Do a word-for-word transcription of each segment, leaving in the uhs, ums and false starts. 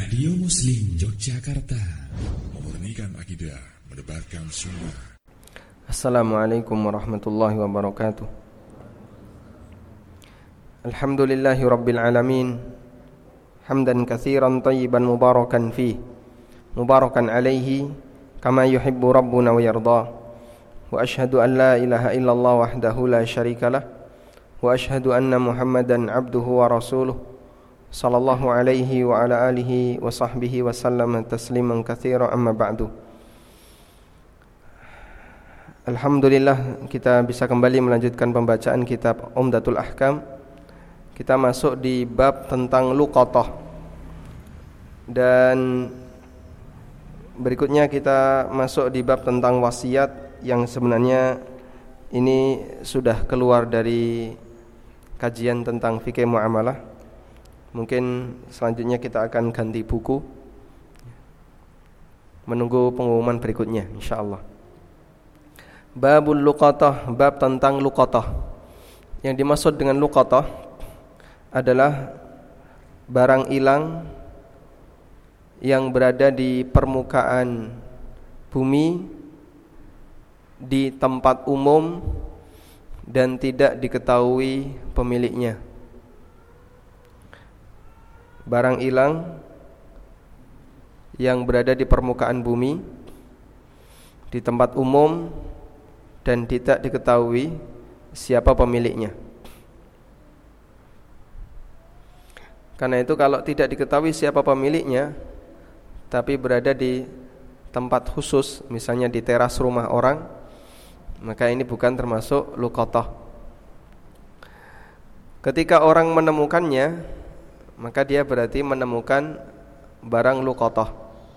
Radio Muslim Yogyakarta, memurnikan akidah, menebarkan sunnah. Assalamualaikum warahmatullahi wabarakatuh. Alhamdulillahi rabbil alamin, hamdan katsiran tayyiban mubarakan fih, mubarakan alaihi kama yuhibbu rabbuna wa yarda. Wa ashhadu an la ilaha illallah wahdahu la syarikalah, wa ashhadu anna Muhammadan abduhu wa rasuluh sallallahu alaihi wa ala alihi wa sahbihi wa sallam tasliman katsira, amma ba'du. Alhamdulillah, kita bisa kembali melanjutkan pembacaan kitab Umdatul Ahkam. Kita masuk di bab tentang luqatah. Dan berikutnya kita masuk di bab tentang wasiat, yang sebenarnya ini sudah keluar dari kajian tentang fikih muamalah. Mungkin selanjutnya kita akan ganti buku, menunggu pengumuman berikutnya insyaallah. Babul luqatah, bab tentang luqatah. Yang dimaksud dengan luqatah adalah barang hilang yang berada di permukaan bumi di tempat umum dan tidak diketahui pemiliknya. Barang hilang yang berada di permukaan bumi di tempat umum dan tidak diketahui siapa pemiliknya. Karena itu kalau tidak diketahui siapa pemiliknya, tapi berada di tempat khusus, misalnya di teras rumah orang, maka ini bukan termasuk luqatah. Ketika orang menemukannya, maka dia berarti menemukan barang luqatah.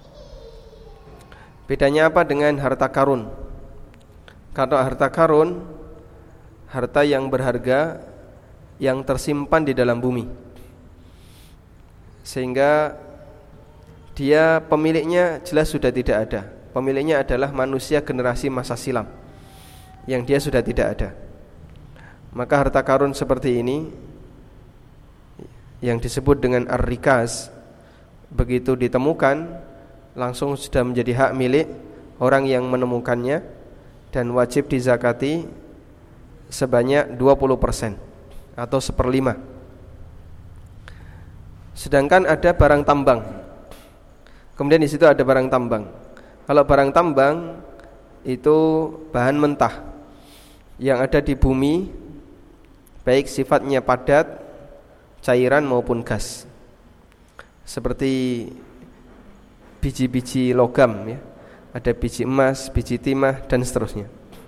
Bedanya apa dengan harta karun? Kalau harta karun, harta yang berharga yang tersimpan di dalam bumi, sehingga dia pemiliknya jelas sudah tidak ada. Pemiliknya adalah manusia generasi masa silam yang dia sudah tidak ada. Maka harta karun seperti ini yang disebut dengan ar-rikaz, begitu ditemukan langsung sudah menjadi hak milik orang yang menemukannya dan wajib dizakati sebanyak dua puluh persen atau seperlima. Sedangkan ada barang tambang. Kemudian di situ ada barang tambang. Kalau barang tambang itu bahan mentah yang ada di bumi, baik sifatnya padat, cairan maupun gas, seperti biji-biji logam ya. Ada biji emas, biji timah dan seterusnya.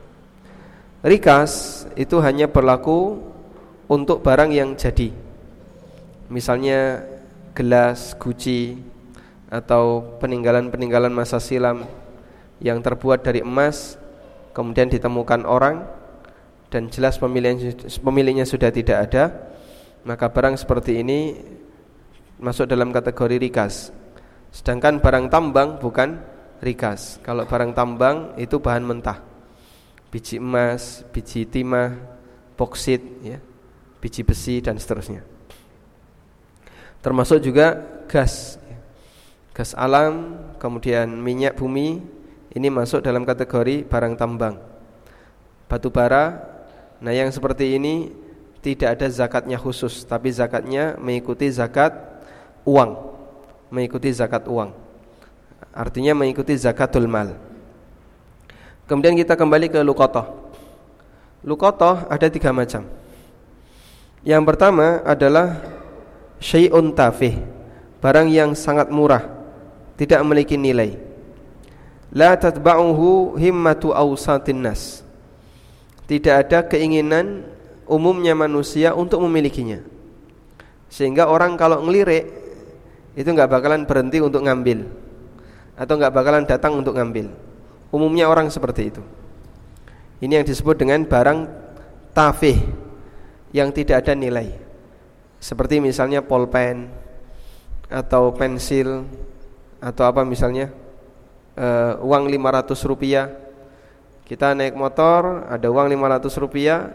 Rikas itu hanya berlaku untuk barang yang jadi, misalnya gelas, guci, atau peninggalan-peninggalan masa silam yang terbuat dari emas, kemudian ditemukan orang dan jelas pemiliknya, pemiliknya sudah tidak ada, maka barang seperti ini masuk dalam kategori rikas. Sedangkan barang tambang bukan rikas. Kalau barang tambang itu bahan mentah, biji emas, biji timah, boksit ya, biji besi dan seterusnya. Termasuk juga gas, gas alam, kemudian minyak bumi, ini masuk dalam kategori barang tambang. Batu bara, nah yang seperti ini tidak ada zakatnya khusus, tapi zakatnya mengikuti zakat uang, mengikuti zakat uang. Artinya mengikuti zakatul mal. Kemudian kita kembali ke luqatah. Luqatah ada tiga macam. Yang pertama adalah syai'un tafih, barang yang sangat murah, tidak memiliki nilai. La tatba'uhu himmatu awsatin nas. Tidak ada keinginan umumnya manusia untuk memilikinya, sehingga orang kalau ngelirik itu enggak bakalan berhenti untuk ngambil, atau enggak bakalan datang untuk ngambil. Umumnya orang seperti itu. Ini yang disebut dengan barang tafih, yang tidak ada nilai, seperti misalnya pulpen atau pensil, atau apa misalnya uh, uang lima ratus rupiah. Kita naik motor, ada uang lima ratus rupiah,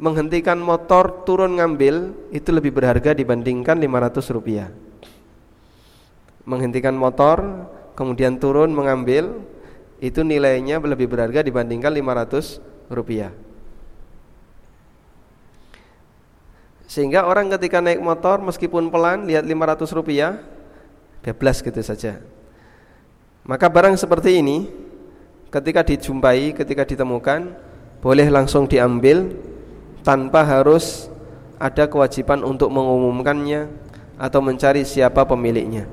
menghentikan motor turun ngambil itu lebih berharga dibandingkan lima ratus rupiah. menghentikan motor, kemudian turun mengambil, itu nilainya lebih berharga dibandingkan lima ratus rupiah. Sehingga orang ketika naik motor meskipun pelan, lihat lima ratus rupiah, bebas gitu saja. Maka barang seperti ini ketika dijumpai, ketika ditemukan, boleh langsung diambil tanpa harus ada kewajiban untuk mengumumkannya atau mencari siapa pemiliknya.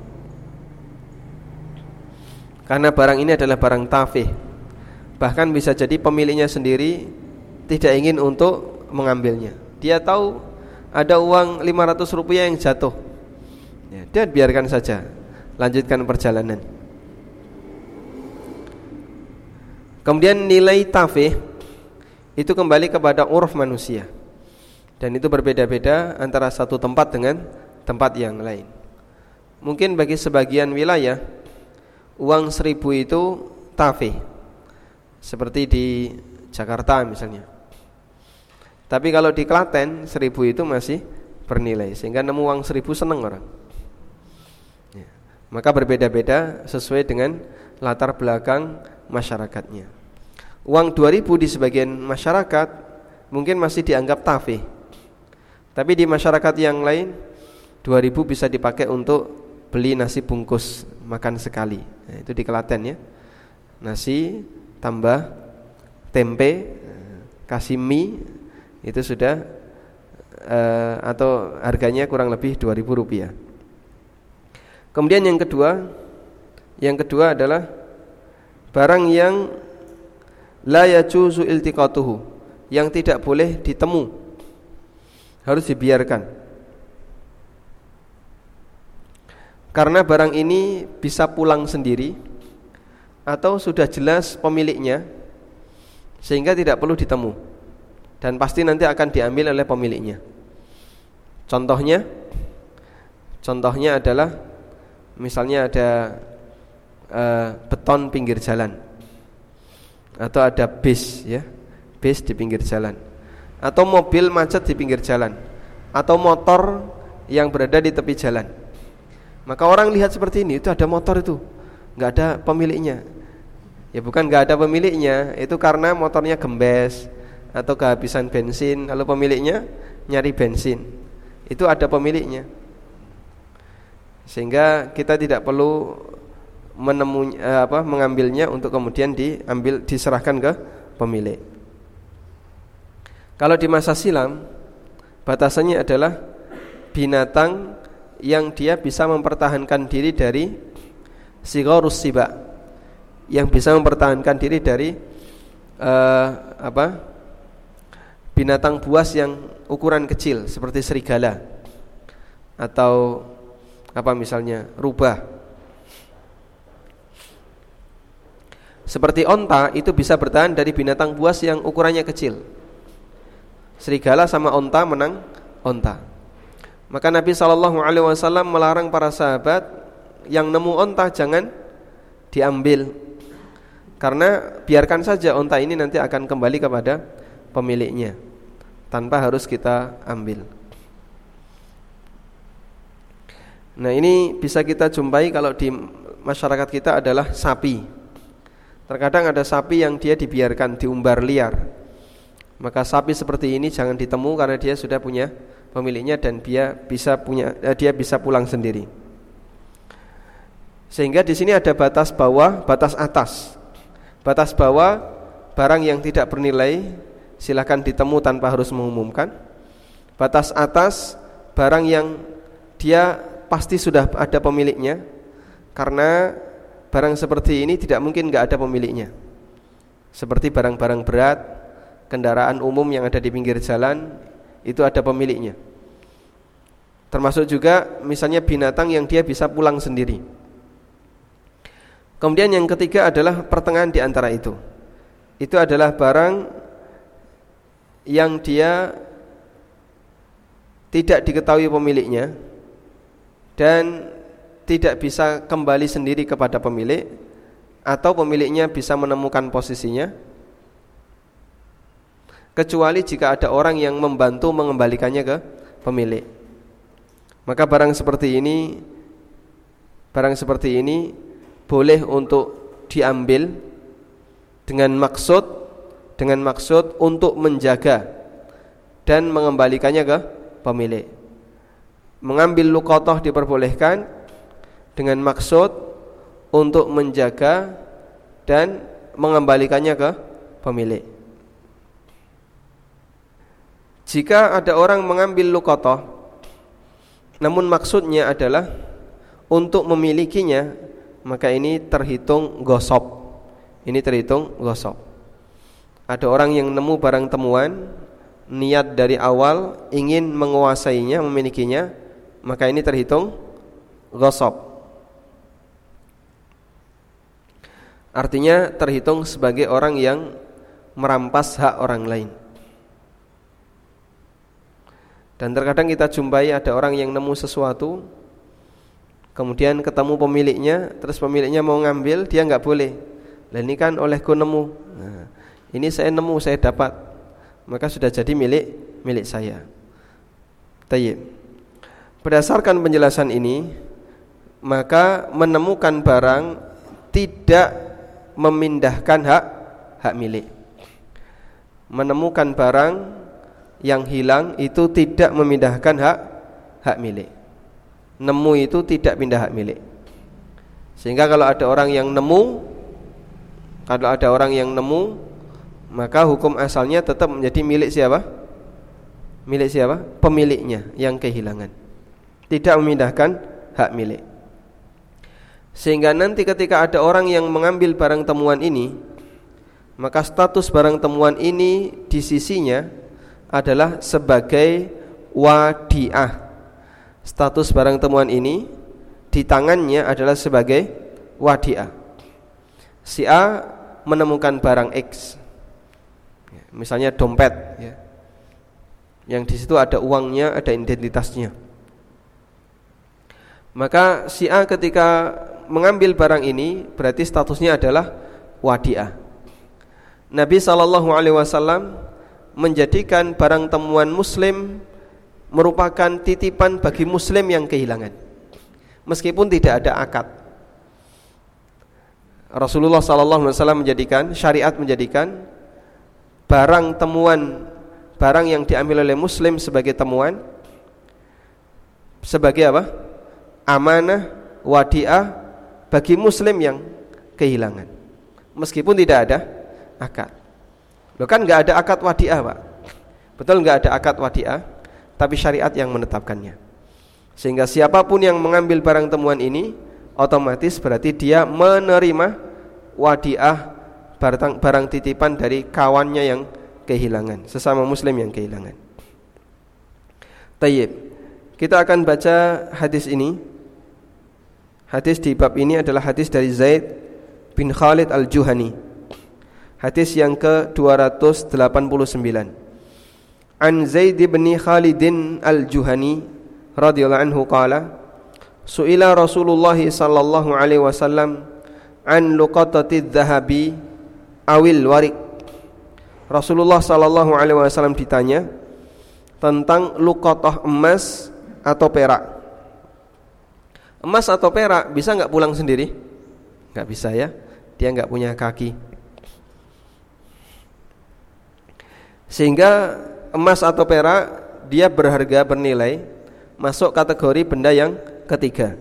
Karena barang ini adalah barang tafih. Bahkan bisa jadi pemiliknya sendiri tidak ingin untuk mengambilnya. Dia tahu ada uang lima ratus rupiah yang jatuh, ya, dia biarkan saja, lanjutkan perjalanan. Kemudian nilai tafih itu kembali kepada uruf manusia, dan itu berbeda-beda antara satu tempat dengan tempat yang lain. Mungkin bagi sebagian wilayah uang seribu itu tafih, seperti di Jakarta misalnya. Tapi kalau di Klaten seribu itu masih bernilai, sehingga nemu uang seribu seneng orang, ya. Maka berbeda-beda sesuai dengan latar belakang masyarakatnya. Uang dua ribu di sebagian masyarakat mungkin masih dianggap tafih, tapi di masyarakat yang lain dua ribu bisa dipakai untuk beli nasi bungkus makan sekali. Nah, itu di Klaten ya. Nasi tambah tempe, kasih mie, itu sudah uh, atau harganya kurang lebih dua ribu rupiah. Kemudian yang kedua, yang kedua adalah barang yang la yajuzu iltiqatuhu, yang tidak boleh ditemu, harus dibiarkan. Karena barang ini bisa pulang sendiri atau sudah jelas pemiliknya sehingga tidak perlu ditemu, dan pasti nanti akan diambil oleh pemiliknya. Contohnya, contohnya adalah misalnya ada uh, beton pinggir jalan, atau ada bis, ya, bis di pinggir jalan, atau mobil macet di pinggir jalan, atau motor yang berada di tepi jalan. Maka orang lihat seperti ini, itu ada motor itu, nggak ada pemiliknya. Ya bukan nggak ada pemiliknya, itu karena motornya gembes atau kehabisan bensin, lalu pemiliknya nyari bensin, itu ada pemiliknya. Sehingga kita tidak perlu menemu, eh, apa, mengambilnya untuk kemudian diambil, diserahkan ke pemilik. Kalau di masa silam, batasannya adalah binatang yang dia bisa mempertahankan diri dari sigharus siba, yang bisa mempertahankan diri dari eh, apa? binatang buas yang ukuran kecil seperti serigala atau apa misalnya rubah. Seperti onta itu bisa bertahan dari binatang buas yang ukurannya kecil. Serigala sama onta menang onta. Maka Nabi shallallahu alaihi wasallam melarang para sahabat yang nemu onta jangan diambil, karena biarkan saja onta ini nanti akan kembali kepada pemiliknya tanpa harus kita ambil. Nah, ini bisa kita jumpai kalau di masyarakat kita adalah sapi. Terkadang ada sapi yang dia dibiarkan diumbar liar. Maka sapi seperti ini jangan ditemu karena dia sudah punya pemiliknya dan dia bisa punya eh, dia bisa pulang sendiri. Sehingga di sini ada batas bawah, batas atas. Batas bawah barang yang tidak bernilai silakan ditemu tanpa harus mengumumkan. Batas atas barang yang dia pasti sudah ada pemiliknya, karena barang seperti ini tidak mungkin enggak ada pemiliknya. Seperti barang-barang berat, kendaraan umum yang ada di pinggir jalan, itu ada pemiliknya. Termasuk juga misalnya binatang yang dia bisa pulang sendiri. Kemudian yang ketiga adalah pertengahan di antara itu. Itu adalah barang yang dia tidak diketahui pemiliknya dan tidak bisa kembali sendiri kepada pemilik, atau pemiliknya bisa menemukan posisinya, kecuali jika ada orang yang membantu mengembalikannya ke pemilik. Maka barang seperti ini barang seperti ini boleh untuk diambil dengan maksud dengan maksud untuk menjaga dan mengembalikannya ke pemilik. Mengambil luqatah diperbolehkan dengan maksud untuk menjaga dan mengembalikannya ke pemilik. Jika ada orang mengambil luqatah namun maksudnya adalah untuk memilikinya, maka ini terhitung ghasab. Ini terhitung ghasab. Ada orang yang nemu barang temuan, niat dari awal ingin menguasainya, memilikinya, maka ini terhitung ghasab. Artinya terhitung sebagai orang yang merampas hak orang lain. Dan terkadang kita jumpai ada orang yang nemu sesuatu, kemudian ketemu pemiliknya, terus pemiliknya mau ngambil, dia enggak boleh. Lah ini kan olehku nemu. Nah, ini saya nemu, saya dapat, maka sudah jadi milik milik saya. Tayyib. Berdasarkan penjelasan ini, maka menemukan barang tidak memindahkan hak hak milik. Menemukan barang yang hilang itu tidak memindahkan hak hak milik. Nemu itu tidak pindah hak milik. Sehingga kalau ada orang yang nemu, kalau ada orang yang nemu, maka hukum asalnya tetap menjadi milik siapa? Milik siapa? Pemiliknya yang kehilangan. Tidak memindahkan hak milik. Sehingga nanti ketika ada orang yang mengambil barang temuan ini, maka status barang temuan ini di sisinya adalah sebagai wadi'ah. Status barang temuan ini di tangannya adalah sebagai wadi'ah. Si A menemukan barang X, misalnya dompet, ya, yang di situ ada uangnya, ada identitasnya. Maka si A ketika mengambil barang ini berarti statusnya adalah wadi'ah. Nabi shallallahu alaihi wasallam menjadikan barang temuan muslim merupakan titipan bagi muslim yang kehilangan, meskipun tidak ada akad. Rasulullah shallallahu alaihi wasallam menjadikan, syariat menjadikan barang temuan, barang yang diambil oleh muslim sebagai temuan, sebagai apa? Amanah, wadi'ah bagi muslim yang kehilangan, meskipun tidak ada akad. Loh kan enggak ada akad wadi'ah, Pak. Betul enggak ada akad wadi'ah, tapi syariat yang menetapkannya. Sehingga siapapun yang mengambil barang temuan ini otomatis berarti dia menerima wadi'ah barang, barang titipan dari kawannya yang kehilangan, sesama muslim yang kehilangan. Tayyib. Kita akan baca hadis ini. Hadis di bab ini adalah hadis dari Zaid bin Khalid al-Juhani. Hadis yang ke dua ratus delapan puluh sembilan. An Zaid bin Khalidin al-Juhani radhiyallahu anhu qala, su'ila Rasulullah sallallahu alaihi wasallam an luqatati dhahabi awil warik. Rasulullah sallallahu alaihi wasallam ditanya tentang luqatah emas atau perak. Emas atau perak bisa enggak pulang sendiri? Enggak bisa ya. Dia enggak punya kaki. Sehingga emas atau perak dia berharga, bernilai, masuk kategori benda yang ketiga.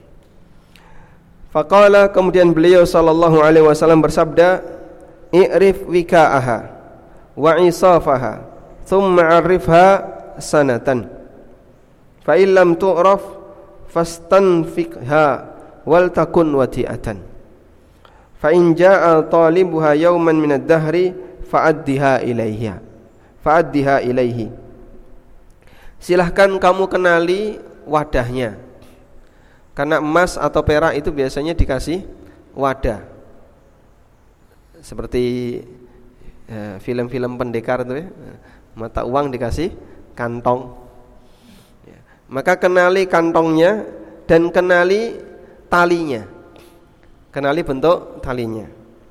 Faqala, kemudian beliau sallallahu alaihi wasallam bersabda, i'rif wika'aha wa isafaha thumma 'arifha sanatan fa illam tu'raf fastanfiqha wal takun wati'atan fa in ja'a talibuha yawman min ad-dahri fa'addiha ilaiha fa'addiha ilaihi. Silahkan kamu kenali wadahnya, karena emas atau perak itu biasanya dikasih wadah, seperti eh, film-film pendekar itu ya, mata uang dikasih kantong ya. Maka kenali kantongnya dan kenali talinya, kenali bentuk talinya.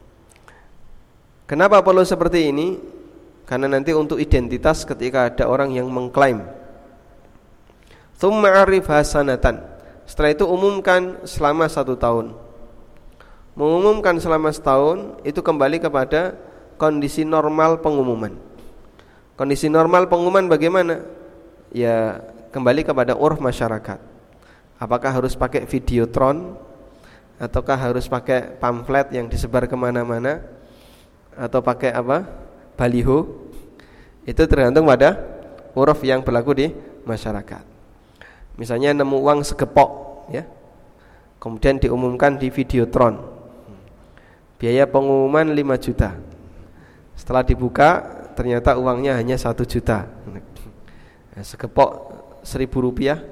Kenapa perlu seperti ini? Karena nanti untuk identitas ketika ada orang yang mengklaim. Tsumma 'arif hasanatan. Setelah itu umumkan selama satu tahun. Mengumumkan selama setahun itu kembali kepada kondisi normal pengumuman. Kondisi normal pengumuman bagaimana? Ya kembali kepada urf masyarakat. Apakah harus pakai videotron, ataukah harus pakai pamflet yang disebar kemana-mana, atau pakai apa? Baliho. Itu tergantung pada urf yang berlaku di masyarakat. Misalnya nemu uang segepok, ya, kemudian diumumkan di videotron. Biaya pengumuman lima juta. Setelah dibuka ternyata uangnya hanya satu juta. Segepok seribu rupiah.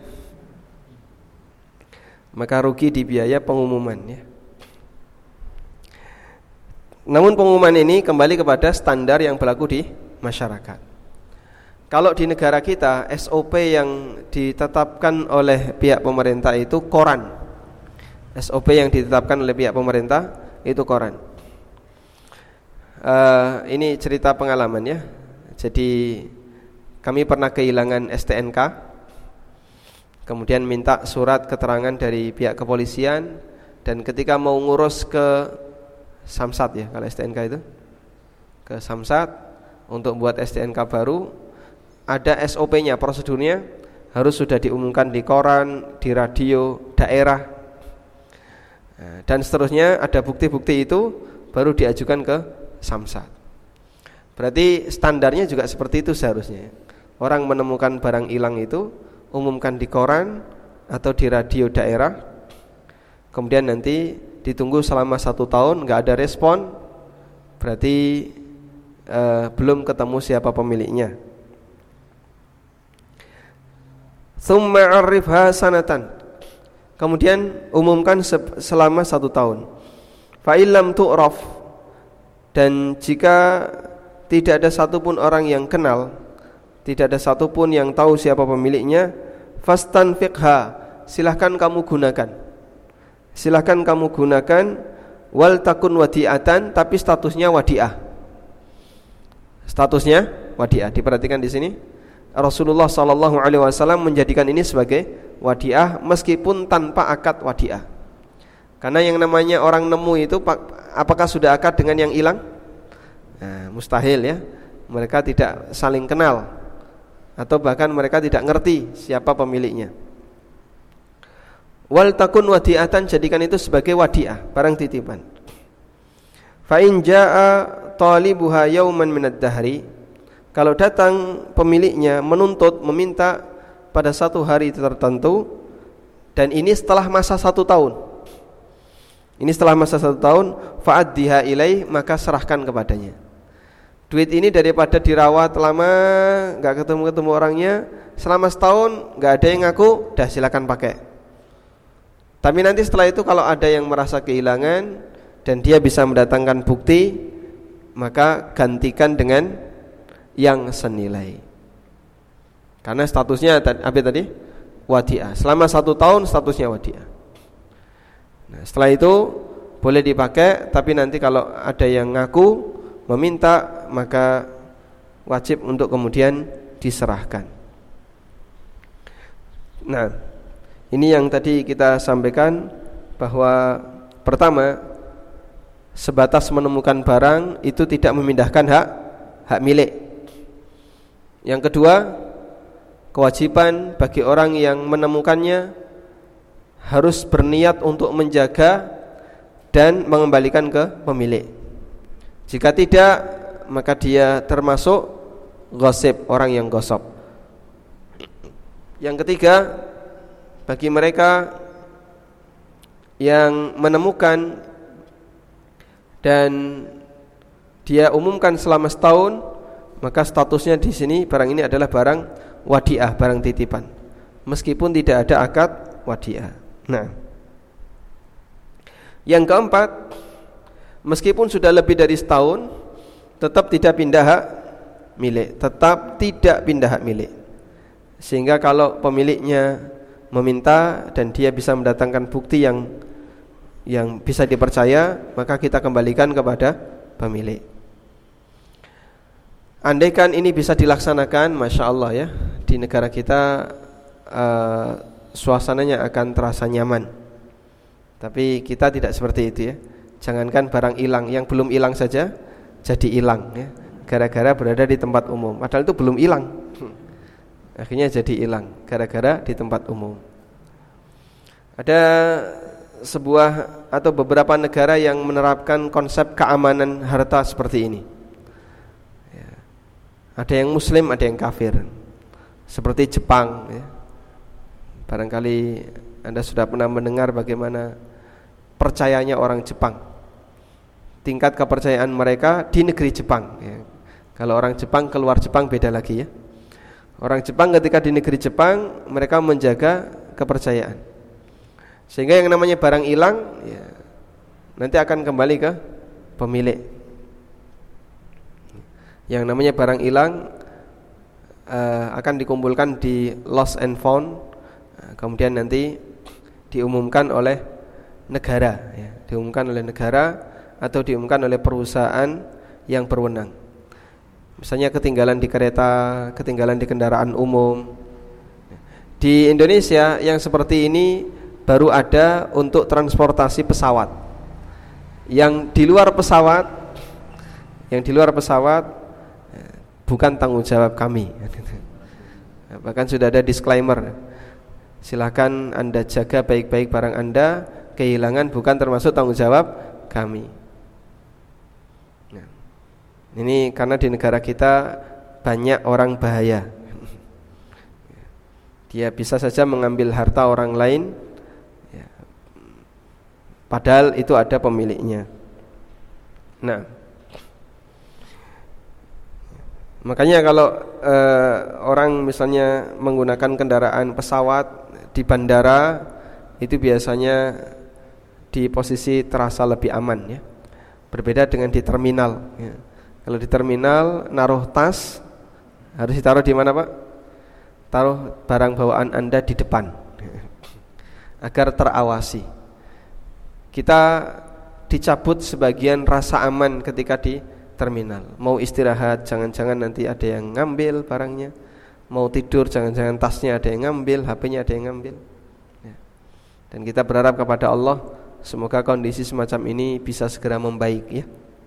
Maka rugi di biaya pengumuman, ya. Namun pengumuman ini kembali kepada standar yang berlaku di masyarakat. Kalau di negara kita S O P yang ditetapkan oleh pihak pemerintah itu koran. S O P yang ditetapkan oleh pihak pemerintah itu koran. Uh, ini cerita pengalaman, ya. Jadi kami pernah kehilangan S T N K, kemudian minta surat keterangan dari pihak kepolisian, dan ketika mau ngurus ke Samsat, ya, kalau S T N K itu ke Samsat untuk buat S T N K baru, ada S O P-nya, prosedurnya harus sudah diumumkan di koran, di radio daerah, dan seterusnya. Ada bukti-bukti itu baru diajukan ke Samsat. Berarti standarnya juga seperti itu seharusnya. Orang menemukan barang hilang itu umumkan di koran atau di radio daerah, kemudian nanti ditunggu selama satu tahun, nggak ada respon, berarti eh, belum ketemu siapa pemiliknya. Tsumma 'arifha sanatan, kemudian umumkan selama satu tahun. Fa illam tu'raf, dan jika tidak ada satupun orang yang kenal, tidak ada satupun yang tahu siapa pemiliknya, fastanfiqha, silahkan kamu gunakan. Silahkan kamu gunakan, wal takun wadi'atan, tapi statusnya wadi'ah. Statusnya wadi'ah. Diperhatikan di sini. Rasulullah sallallahu alaihi wasallam menjadikan ini sebagai wadi'ah meskipun tanpa akad wadi'ah. Karena yang namanya orang nemu itu apakah sudah akad dengan yang hilang? Nah, mustahil, ya. Mereka tidak saling kenal, atau bahkan mereka tidak ngerti siapa pemiliknya. Wal takun wadi'atan, jadikan itu sebagai wadi'ah, barang titipan. Fa in jaa talibuha yauman minad dahri, kalau datang pemiliknya menuntut, meminta pada satu hari tertentu, dan ini setelah masa satu tahun. Ini setelah masa satu tahun, fa'addiha ilaih, maka serahkan kepadanya. Duit ini daripada dirawat lama, nggak ketemu-ketemu orangnya, selama setahun nggak ada yang ngaku, dah silakan pakai. Tapi nanti setelah itu kalau ada yang merasa kehilangan dan dia bisa mendatangkan bukti, maka gantikan dengan yang senilai. Karena statusnya apa tadi? Wadi'ah. Selama satu tahun statusnya wadi'ah. Nah, setelah itu boleh dipakai, tapi nanti kalau ada yang ngaku meminta, maka wajib untuk kemudian diserahkan. Nah, ini yang tadi kita sampaikan, bahwa pertama, sebatas menemukan barang itu tidak memindahkan hak hak milik. Yang kedua, kewajiban bagi orang yang menemukannya harus berniat untuk menjaga dan mengembalikan ke pemilik. Jika tidak, maka dia termasuk ghasib, orang yang gosop. Yang ketiga, bagi mereka yang menemukan dan dia umumkan selama setahun, maka statusnya di sini barang ini adalah barang wadi'ah, barang titipan, meskipun tidak ada akad wadi'ah. Nah, yang keempat, meskipun sudah lebih dari setahun, tetap tidak pindah hak milik, tetap tidak pindah hak milik. Sehingga kalau pemiliknya meminta dan dia bisa mendatangkan bukti yang yang bisa dipercaya, maka kita kembalikan kepada pemilik. Andaikan ini bisa dilaksanakan, masya Allah, ya, di negara kita uh, suasananya akan terasa nyaman. Tapi kita tidak seperti itu ya. Jangankan barang hilang, yang belum hilang saja jadi hilang ya, gara-gara berada di tempat umum. Padahal itu belum hilang, akhirnya jadi hilang gara-gara di tempat umum. Ada sebuah atau beberapa negara yang menerapkan konsep keamanan harta seperti ini ya. Ada yang muslim, ada yang kafir. Seperti Jepang ya. Barangkali Anda sudah pernah mendengar bagaimana percayanya orang Jepang, tingkat kepercayaan mereka di negeri Jepang ya. Kalau orang Jepang keluar Jepang beda lagi ya. Orang Jepang ketika di negeri Jepang mereka menjaga kepercayaan, sehingga yang namanya barang hilang ya, nanti akan kembali ke pemilik. Yang namanya barang hilang uh, akan dikumpulkan di lost and found, uh, kemudian nanti diumumkan oleh negara ya, diumumkan oleh negara atau diumumkan oleh perusahaan yang berwenang. Misalnya ketinggalan di kereta, ketinggalan di kendaraan umum. Di Indonesia yang seperti ini baru ada untuk transportasi pesawat. Yang di luar pesawat, yang di luar pesawat bukan tanggung jawab kami. Bahkan sudah ada disclaimer. Silakan Anda jaga baik-baik barang Anda, kehilangan bukan termasuk tanggung jawab kami. Nah, ini karena di negara kita banyak orang bahaya. Dia bisa saja mengambil harta orang lain, padahal itu ada pemiliknya. Nah, makanya kalau eh, orang misalnya menggunakan kendaraan pesawat di bandara, itu biasanya di posisi terasa lebih aman ya. Berbeda dengan di terminal ya. Kalau di terminal naruh tas harus ditaruh di mana Pak? Taruh barang bawaan Anda di depan agar terawasi. Kita dicabut sebagian rasa aman ketika di terminal. Mau istirahat, jangan-jangan nanti ada yang ngambil barangnya. Mau tidur, jangan-jangan tasnya ada yang ngambil, H P-nya ada yang ngambil ya. Dan kita berharap kepada Allah, semoga kondisi semacam ini bisa segera membaik ya.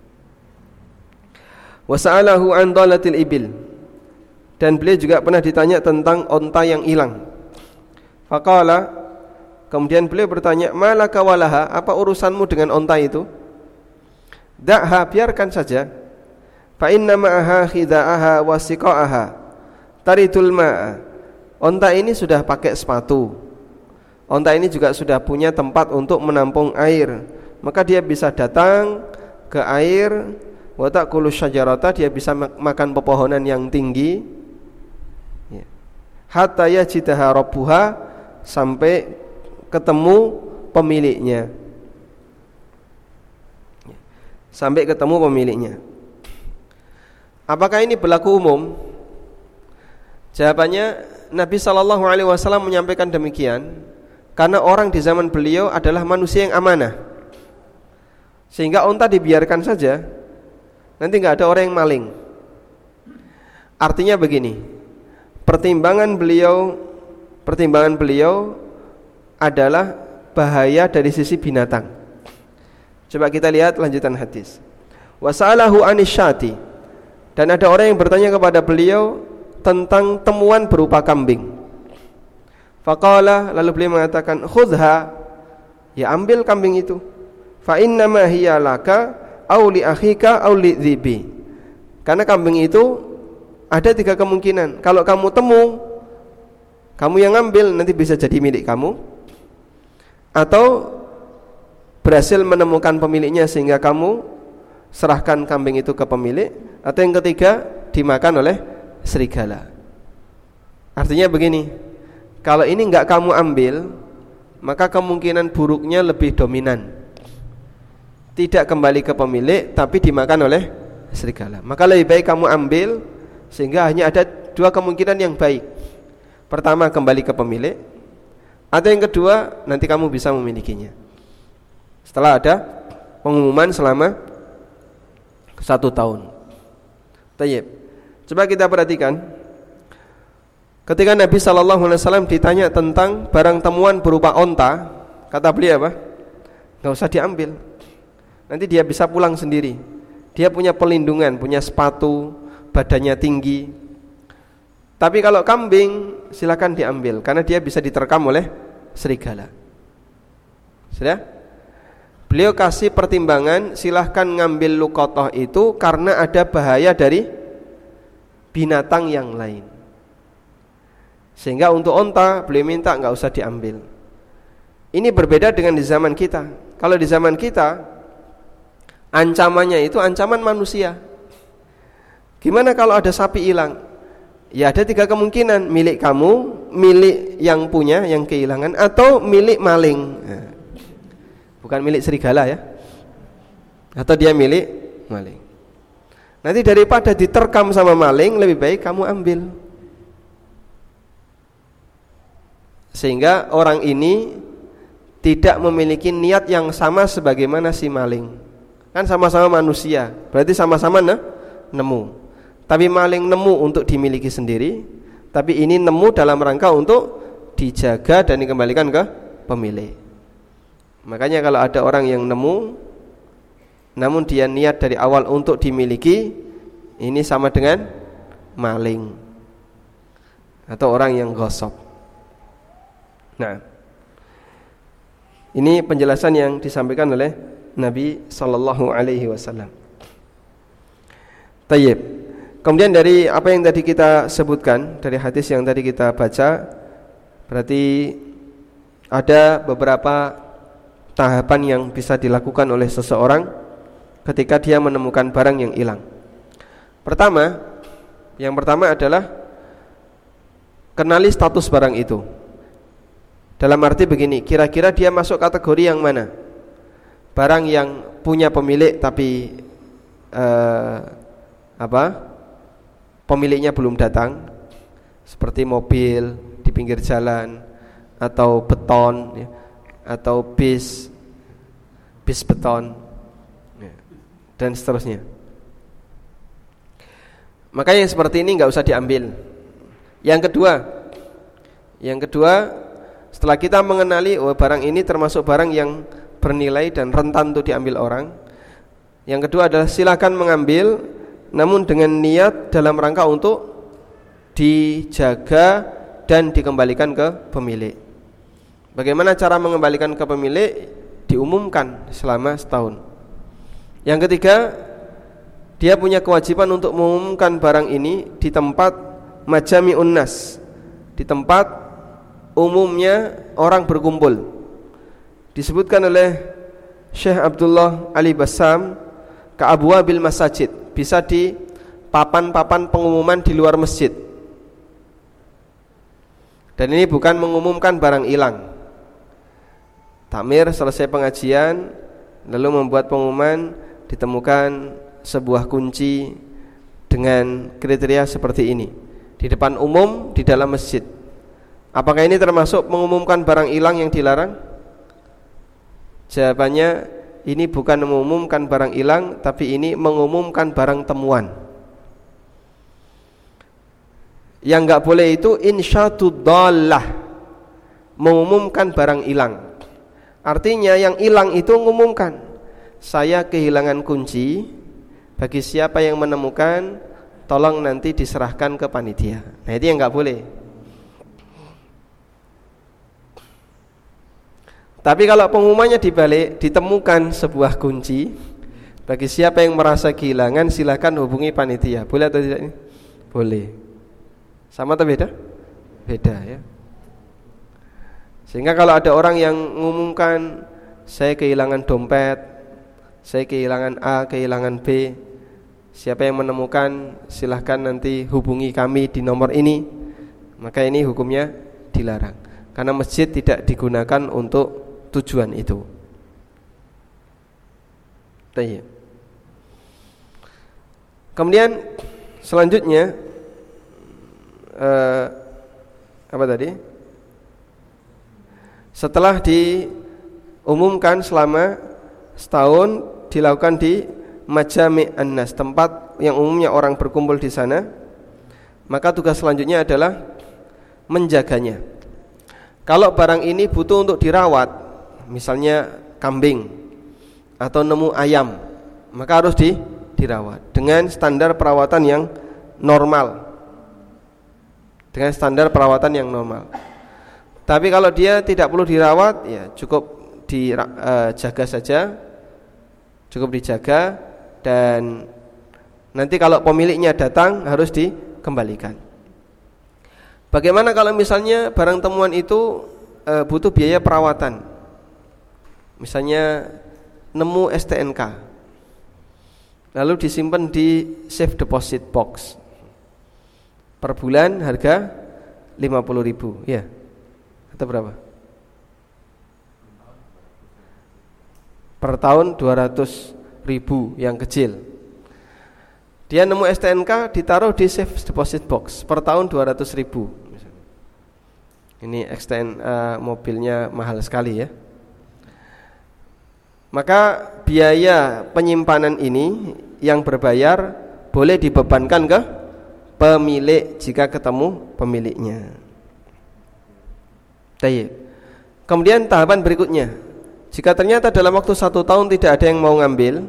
Wa sa'alahu an dalatil ibil. Dan beliau juga pernah ditanya tentang onta yang hilang. Faqala, kemudian beliau bertanya, malaka walaha, apa urusanmu dengan onta itu? Da'ha, biarkan saja. Fa inna ma'aha khida'aha wa siqa'aha taridul ma'a. Onta ini sudah pakai sepatu. Onta ini juga sudah punya tempat untuk menampung air. Maka dia bisa datang ke air, wa ta'kulu syajarata, dia bisa makan pepohonan yang tinggi. Hatta yajidaha rabbuha, sampai ketemu pemiliknya. Sampai ketemu pemiliknya. Apakah ini berlaku umum? Jawabannya, Nabi shallallahu alaihi wasallam menyampaikan demikian karena orang di zaman beliau adalah manusia yang amanah, sehingga unta dibiarkan saja, nanti nggak ada orang yang maling. Artinya begini, pertimbangan beliau, pertimbangan beliau adalah bahaya dari sisi binatang. Coba kita lihat lanjutan hadis. Wasa'alahu anisyati, dan ada orang yang bertanya kepada beliau tentang temuan berupa kambing. Faqala, lalu beliau mengatakan, khudha, ya ambil kambing itu. Fa innama hiya laka aw li akhika aw li dhibi. Karena kambing itu ada tiga kemungkinan. Kalau kamu temu, kamu yang ambil, nanti bisa jadi milik kamu, atau berhasil menemukan pemiliknya sehingga kamu serahkan kambing itu ke pemilik, atau yang ketiga dimakan oleh serigala. Artinya begini, kalau ini enggak kamu ambil, maka kemungkinan buruknya lebih dominan, tidak kembali ke pemilik tapi dimakan oleh serigala. Maka lebih baik kamu ambil, sehingga hanya ada dua kemungkinan yang baik. Pertama, kembali ke pemilik, atau yang kedua, nanti kamu bisa memilikinya setelah ada pengumuman selama satu tahun. Tayyib. Coba kita perhatikan, Ketika Nabi shallallahu alaihi wasallam ditanya tentang barang temuan berupa onta, kata beliau apa? Gak usah diambil, nanti dia bisa pulang sendiri. Dia punya pelindungan, punya sepatu, badannya tinggi. Tapi kalau kambing silakan diambil, karena dia bisa diterkam oleh serigala. Sudah? Beliau kasih pertimbangan, silahkan ngambil luqatah itu karena ada bahaya dari binatang yang lain. Sehingga untuk onta beliau minta enggak usah diambil. Ini berbeda dengan di zaman kita. Kalau di zaman kita ancamannya itu ancaman manusia. Gimana kalau ada sapi hilang? Ya ada tiga kemungkinan, milik kamu, milik yang punya, yang kehilangan, atau milik maling. Bukan milik serigala ya. Atau dia milik maling. Nanti daripada diterkam sama maling, lebih baik kamu ambil. Sehingga orang ini tidak memiliki niat yang sama sebagaimana si maling. Kan sama-sama manusia, berarti sama-sama ne? nemu. Tapi maling nemu untuk dimiliki sendiri, tapi ini nemu dalam rangka untuk dijaga dan dikembalikan ke pemilik. Makanya kalau ada orang yang nemu namun dia niat dari awal untuk dimiliki, ini sama dengan maling atau orang yang gosop. Nah, ini penjelasan yang disampaikan oleh Nabi sallallahu alaihi wasallam. Tayyib. Kemudian dari apa yang tadi kita sebutkan, dari hadis yang tadi kita baca, berarti ada beberapa tahapan yang bisa dilakukan oleh seseorang ketika dia menemukan barang yang hilang. Pertama, yang pertama adalah kenali status barang itu. Dalam arti begini, kira-kira dia masuk kategori yang mana? Barang yang punya pemilik tapi eh, apa? Pemiliknya belum datang, seperti mobil di pinggir jalan, atau beton, ya, atau bis, bis beton, ya, dan seterusnya. Maka yang seperti ini nggak usah diambil. Yang kedua, yang kedua setelah kita mengenali oh, barang ini termasuk barang yang bernilai dan rentan untuk diambil orang, yang kedua adalah silakan mengambil, namun dengan niat dalam rangka untuk dijaga dan dikembalikan ke pemilik. Bagaimana cara mengembalikan ke pemilik? Diumumkan selama setahun. Yang ketiga, dia punya kewajiban untuk mengumumkan barang ini di tempat majami'un nas, di tempat umumnya orang berkumpul. Disebutkan oleh Syekh Abdullah Ali Bassam, ka'abwabil masajid, bisa di papan-papan pengumuman di luar masjid. Dan ini bukan mengumumkan barang hilang. Takmir selesai pengajian, lalu membuat pengumuman, ditemukan sebuah kunci dengan kriteria seperti ini di depan umum di dalam masjid. Apakah ini termasuk mengumumkan barang hilang yang dilarang? Jawabannya, ini bukan mengumumkan barang hilang, tapi ini mengumumkan barang temuan. Yang enggak boleh itu insyaatud dhallah, mengumumkan barang hilang. Artinya yang hilang itu mengumumkan, saya kehilangan kunci, bagi siapa yang menemukan tolong nanti diserahkan ke panitia. Nah, itu yang enggak boleh. Tapi kalau pengumumannya dibalik, ditemukan sebuah kunci, bagi siapa yang merasa kehilangan silakan hubungi panitia. Boleh atau tidak ini? Boleh. Sama atau beda? Beda ya. Sehingga kalau ada orang yang mengumumkan saya kehilangan dompet, saya kehilangan A, kehilangan B, siapa yang menemukan silahkan nanti hubungi kami di nomor ini, maka ini hukumnya dilarang. Karena masjid tidak digunakan untuk tujuan itu. Tayyib. Kemudian selanjutnya eh, apa tadi? Setelah diumumkan selama setahun, dilakukan di majami' an-nas, tempat yang umumnya orang berkumpul di sana, maka tugas selanjutnya adalah menjaganya. Kalau barang ini butuh untuk dirawat, misalnya kambing atau nemu ayam, maka harus di, dirawat dengan standar perawatan yang normal. Dengan standar perawatan yang normal. Tapi kalau dia tidak perlu dirawat, ya cukup dijaga saja, cukup dijaga, dan nanti kalau pemiliknya datang harus dikembalikan. Bagaimana kalau misalnya barang temuan itu e, butuh biaya perawatan? Misalnya nemu S T N K, lalu disimpan di safe deposit box. Per bulan harga lima puluh ribu, ya. Atau berapa? Per tahun dua ratus ribu yang kecil. Dia nemu S T N K, ditaruh di safe deposit box, per tahun dua ratus ribu. Ini X T N uh, mobilnya mahal sekali ya. Maka biaya penyimpanan ini yang berbayar boleh dibebankan ke pemilik jika ketemu pemiliknya. Baik. Kemudian tahapan berikutnya, jika ternyata dalam waktu satu tahun tidak ada yang mau ngambil,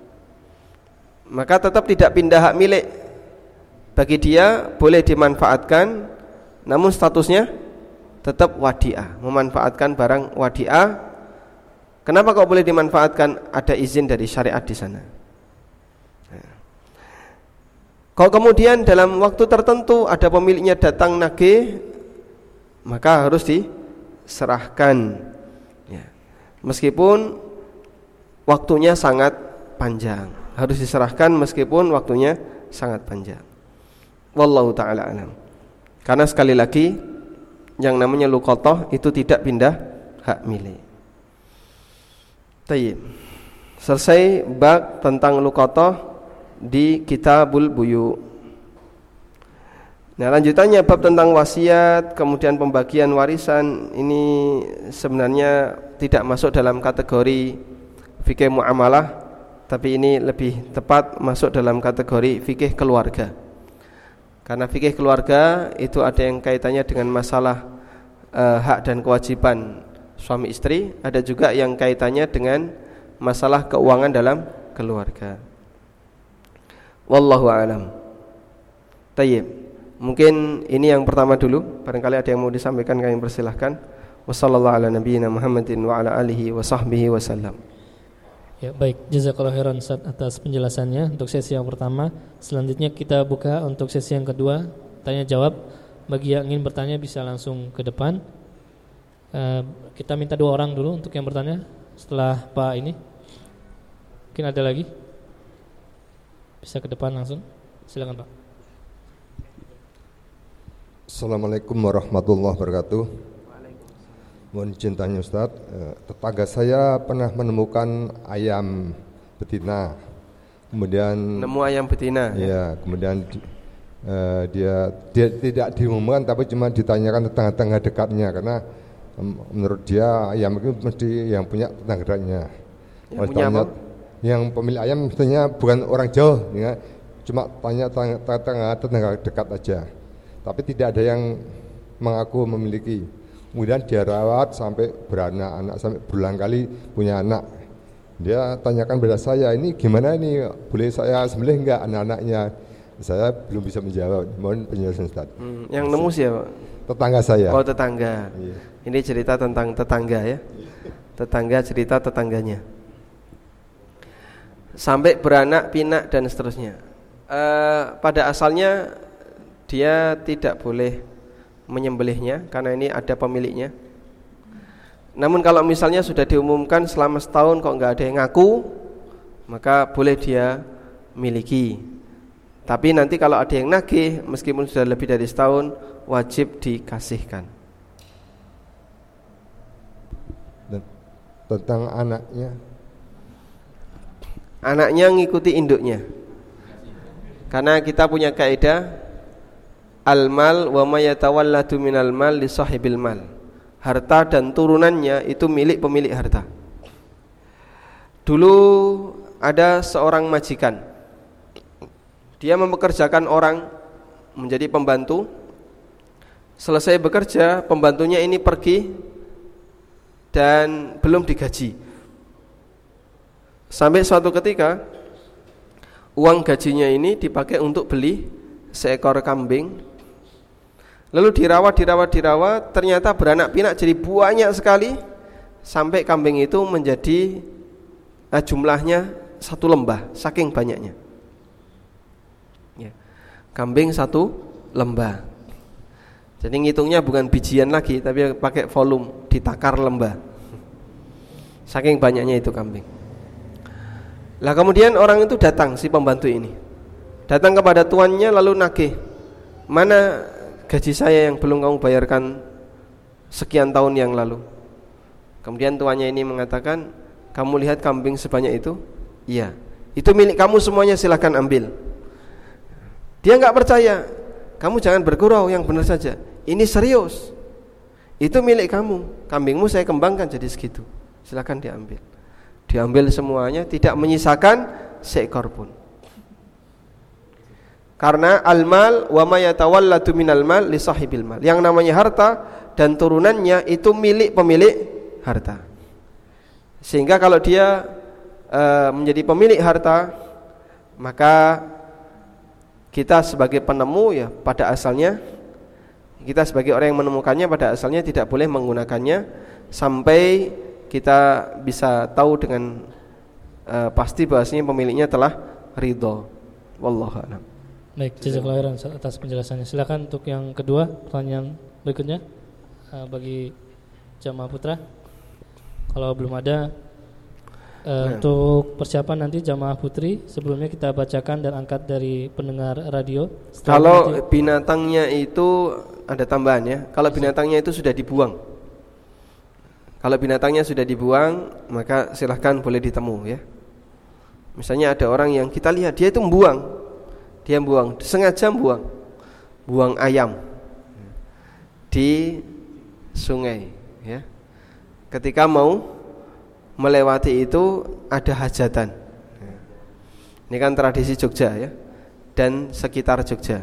maka tetap tidak pindah hak milik. Bagi dia boleh dimanfaatkan, namun statusnya tetap wadi'ah, memanfaatkan barang wadi'ah. Kenapa kok boleh dimanfaatkan? Ada izin dari syariat di sana. Kalau kemudian dalam waktu tertentu ada pemiliknya datang nagih, maka harus diserahkan, ya. Meskipun waktunya sangat panjang, harus diserahkan meskipun waktunya sangat panjang. Wallahu ta'ala alam. Karena sekali lagi yang namanya luqatah itu tidak pindah hak milik. Tayyib. Selesai bab tentang luqatah di Kitabul Buyu. Nah, lanjutannya bab tentang wasiat, kemudian pembagian warisan, ini sebenarnya tidak masuk dalam kategori fikih muamalah, tapi ini lebih tepat masuk dalam kategori fikih keluarga. Karena fikih keluarga itu ada yang kaitannya dengan masalah uh, hak dan kewajiban suami istri, ada juga yang kaitannya dengan masalah keuangan dalam keluarga. Wallahu a'lam. Tayyib. Mungkin ini yang pertama dulu. Barangkali ada yang mau disampaikan, kami persilahkan. Wassallallahu ala nabiyyina Muhammadin wa ala alihi wa sahbihi wasallam. Ya, baik, jazakallahu khairan Ustaz atas penjelasannya untuk sesi yang pertama. Selanjutnya kita buka untuk sesi yang kedua, tanya jawab. Bagi yang ingin bertanya bisa langsung ke depan. Uh, kita minta dua orang dulu untuk yang bertanya setelah Pak ini. Mungkin ada lagi? Bisa ke depan langsung. Silakan Pak. Assalamualaikum warahmatullahi wabarakatuh. Mohon izin tanya Ustaz, tetangga saya pernah menemukan ayam betina. Kemudian nemu ayam betina. Ya, kemudian uh, dia, dia tidak diumumkan, tapi cuma ditanyakan tetangga-tetangga dekatnya, karena um, menurut dia ayam itu mesti yang punya tetangga dekatnya. Yang punya apa? Yang pemilik ayam mestinya bukan orang jauh, ya, cuma tanya tetangga-tetangga dekat aja. Tapi tidak ada yang mengaku memiliki. Kemudian dia rawat sampai beranak, anak sampai berulang kali punya anak. Dia tanyakan pada saya, ini gimana ini, boleh saya sembelih enggak anak-anaknya? Saya belum bisa menjawab. Mohon penjelasan Ustaz. Hmm, yang nemu siapa? Tetangga saya. Oh, tetangga. Iya. Ini cerita tentang tetangga ya. Tetangga cerita tetangganya. Sampai beranak, pinak dan seterusnya. Uh, pada asalnya dia tidak boleh menyembelihnya karena ini ada pemiliknya. Namun kalau misalnya sudah diumumkan selama setahun kok nggak ada yang ngaku, maka boleh dia miliki. Tapi nanti kalau ada yang nagih, meskipun sudah lebih dari setahun, wajib dikasihkan. Dan tentang anaknya, anaknya ngikuti induknya. Karena kita punya kaidah al-mal wa ma yatawalladu minal mal li sahibil mal. Harta dan turunannya itu milik pemilik harta. Dulu ada seorang majikan. Dia mempekerjakan orang menjadi pembantu. Selesai bekerja, pembantunya ini pergi dan belum digaji. Sampai suatu ketika uang gajinya ini dipakai untuk beli seekor kambing. Lalu dirawat, dirawat, dirawat, ternyata beranak pinak jadi banyak sekali, sampai kambing itu menjadi eh, jumlahnya satu lembah, saking banyaknya. Ya. Kambing satu lembah. Jadi ngitungnya bukan bijian lagi, tapi pakai volume, ditakar lembah. Saking banyaknya itu kambing. Lah kemudian orang itu datang, si pembantu ini datang kepada tuannya lalu nagih, mana gaji saya yang belum kamu bayarkan sekian tahun yang lalu. Kemudian tuannya ini mengatakan, kamu lihat kambing sebanyak itu? Iya, itu milik kamu semuanya, silahkan ambil. Dia nggak percaya. Kamu jangan bergurau, yang benar saja. Ini serius. Itu milik kamu. Kambingmu saya kembangkan jadi segitu. Silakan diambil. Diambil semuanya, tidak menyisakan seekor pun. Karena al-mal wa ma yatawallatu minal mal li sahibil mal. Yang namanya harta dan turunannya itu milik pemilik harta. Sehingga kalau dia e, menjadi pemilik harta, maka kita sebagai penemu ya pada asalnya, kita sebagai orang yang menemukannya pada asalnya tidak boleh menggunakannya sampai kita bisa tahu dengan uh, pasti bahasanya pemiliknya telah ridho. Wallahu a'lam. Baik, jazakallahu khairan atas penjelasannya. Silakan untuk yang kedua, pertanyaan berikutnya uh, bagi jamaah putra. Kalau belum ada uh, nah. Untuk persiapan nanti jamaah putri, sebelumnya kita bacakan dan angkat dari pendengar radio. Setelah kalau nanti, binatangnya itu ada tambahan ya. Kalau binatangnya itu sudah dibuang. Kalau binatangnya sudah dibuang, maka silahkan boleh ditemu ya. Misalnya ada orang yang kita lihat dia itu membuang, dia buang, sengaja buang, buang ayam di sungai ya. Ketika mau melewati itu ada hajatan. Ini kan tradisi Jogja ya, dan sekitar Jogja.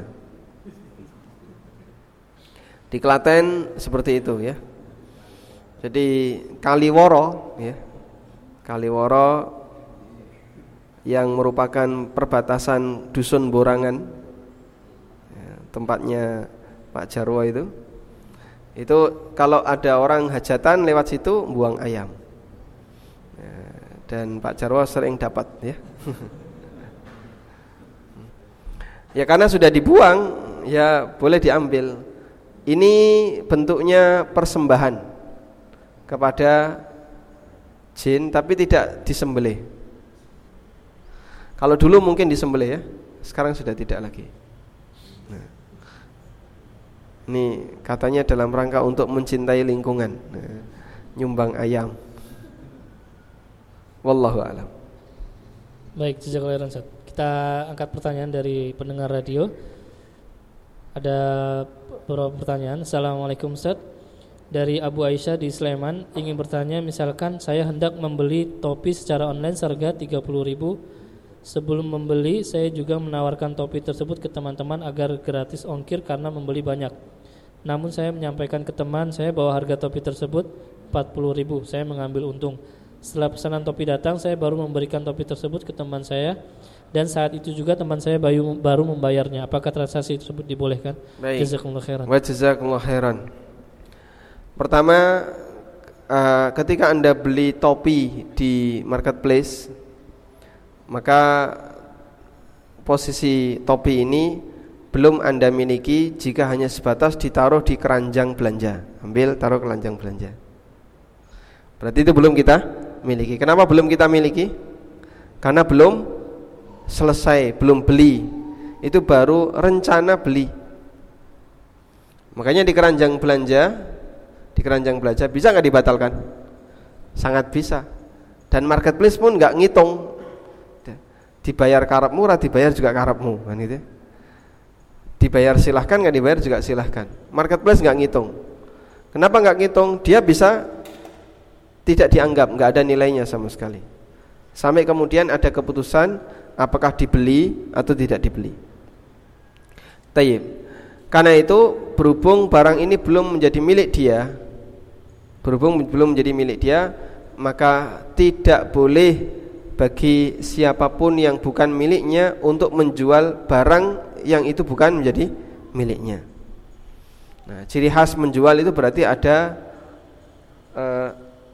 Di Klaten seperti itu ya. Jadi Kaliworo ya, Kaliworo yang merupakan perbatasan dusun Borangan ya, tempatnya Pak Jarwo itu. Itu kalau ada orang hajatan lewat situ buang ayam ya, dan Pak Jarwo sering dapat ya. Ya karena sudah dibuang ya boleh diambil. Ini bentuknya persembahan kepada jin, tapi tidak disembelih. Kalau dulu mungkin disembelih ya, sekarang sudah tidak lagi. Nah, ini katanya dalam rangka untuk mencintai lingkungan, nah, nyumbang ayam. Wallahu a'lam. Baik, jazakallahu khairan Ustaz. Kita angkat pertanyaan dari pendengar radio. Ada beberapa pertanyaan. Assalamualaikum Ustaz. Dari Abu Aisyah di Sleman, ingin bertanya, misalkan saya hendak membeli topi secara online seharga tiga puluh ribu. Sebelum membeli, saya juga menawarkan topi tersebut ke teman-teman agar gratis ongkir karena membeli banyak. Namun saya menyampaikan ke teman saya bahwa harga topi tersebut empat puluh ribu. Saya mengambil untung. Setelah pesanan topi datang, saya baru memberikan topi tersebut ke teman saya, dan saat itu juga teman saya baru membayarnya. Apakah transaksi tersebut dibolehkan? Baik. Jazakumullah khairan. Wa jazakumullah khairan. Pertama, uh, ketika Anda beli topi di marketplace, maka posisi topi ini belum Anda miliki jika hanya sebatas ditaruh di keranjang belanja. Ambil, taruh keranjang belanja. Berarti itu belum kita miliki. Kenapa belum kita miliki? Karena belum selesai, belum beli. Itu baru rencana beli. Makanya di keranjang belanja, di keranjang belanja bisa nggak dibatalkan? Sangat bisa. Dan marketplace pun nggak ngitung. Dibayar karepmu, ora dibayar juga karepmu, kan gitu. Dibayar silahkan, nggak dibayar juga silahkan. Marketplace nggak ngitung. Kenapa nggak ngitung? Dia bisa tidak dianggap, nggak ada nilainya sama sekali. Sampai kemudian ada keputusan apakah dibeli atau tidak dibeli. Tayyib. Karena itu berhubung barang ini belum menjadi milik dia, berhubung belum menjadi milik dia, maka tidak boleh bagi siapapun yang bukan miliknya untuk menjual barang yang itu bukan menjadi miliknya. Nah, ciri khas menjual itu berarti ada uh,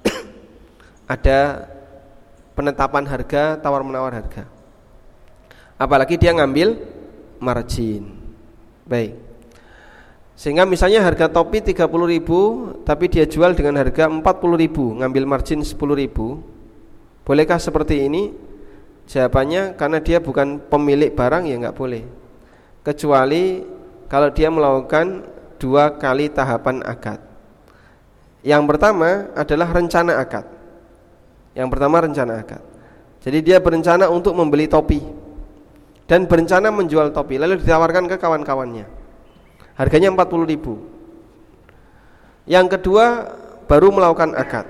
ada penetapan harga, tawar-menawar harga. Apalagi dia ngambil margin. Baik. Sehingga misalnya harga topi tiga puluh ribu tapi dia jual dengan harga empat puluh ribu, ngambil margin sepuluh ribu. Bolehkah seperti ini? Jawabannya karena dia bukan pemilik barang ya enggak boleh. Kecuali kalau dia melakukan dua kali tahapan akad. Yang pertama adalah rencana akad. Yang pertama rencana akad. Jadi dia berencana untuk membeli topi dan berencana menjual topi, lalu ditawarkan ke kawan-kawannya. Harganya empat puluh ribu. Yang kedua baru melakukan akad.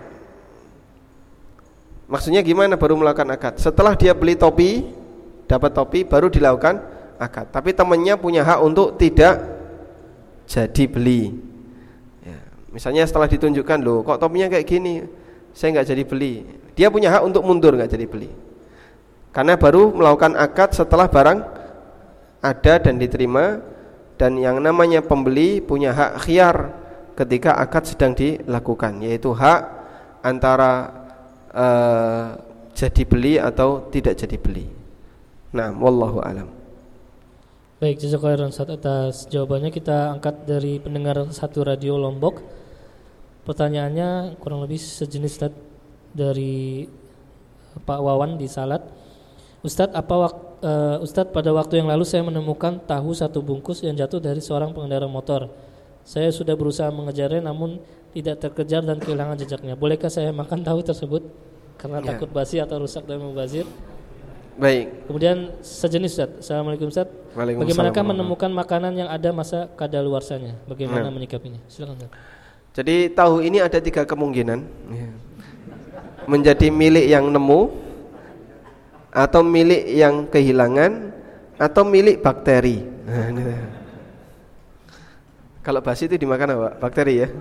Maksudnya gimana baru melakukan akad? Setelah dia beli topi, dapat topi, baru dilakukan akad. Tapi temannya punya hak untuk tidak jadi beli. Ya, misalnya setelah ditunjukkan, loh kok topinya kayak gini, saya nggak jadi beli. Dia punya hak untuk mundur, nggak jadi beli. Karena baru melakukan akad setelah barang ada dan diterima, dan yang namanya pembeli punya hak khiyar ketika akad sedang dilakukan, yaitu hak antara Uh, jadi beli atau tidak jadi beli. Nah, wallahu alam. Baik, jazakallahu khairan Ustaz atas jawabannya. Kita angkat dari pendengar satu radio Lombok. Pertanyaannya kurang lebih sejenis Ustaz, dari Pak Wawan di Salat. Ustaz, apa wak- uh, Ustaz pada waktu yang lalu saya menemukan tahu satu bungkus yang jatuh dari seorang pengendara motor. Saya sudah berusaha mengejarnya namun tidak terkejar dan kehilangan jejaknya. Bolehkah saya makan tahu tersebut karena ya. takut basi atau rusak dan mubazir? Baik. Kemudian sejenis Ustaz. Assalamualaikum Ustaz. Bagaimanakah menemukan makanan yang ada masa kadaluarsanya? Bagaimana nah. menyikapinya? Silakan Ustaz. Jadi tahu ini ada tiga kemungkinan. Menjadi milik yang nemu, atau milik yang kehilangan, atau milik bakteri. Kalau basi itu dimakan apa? Bakteri ya.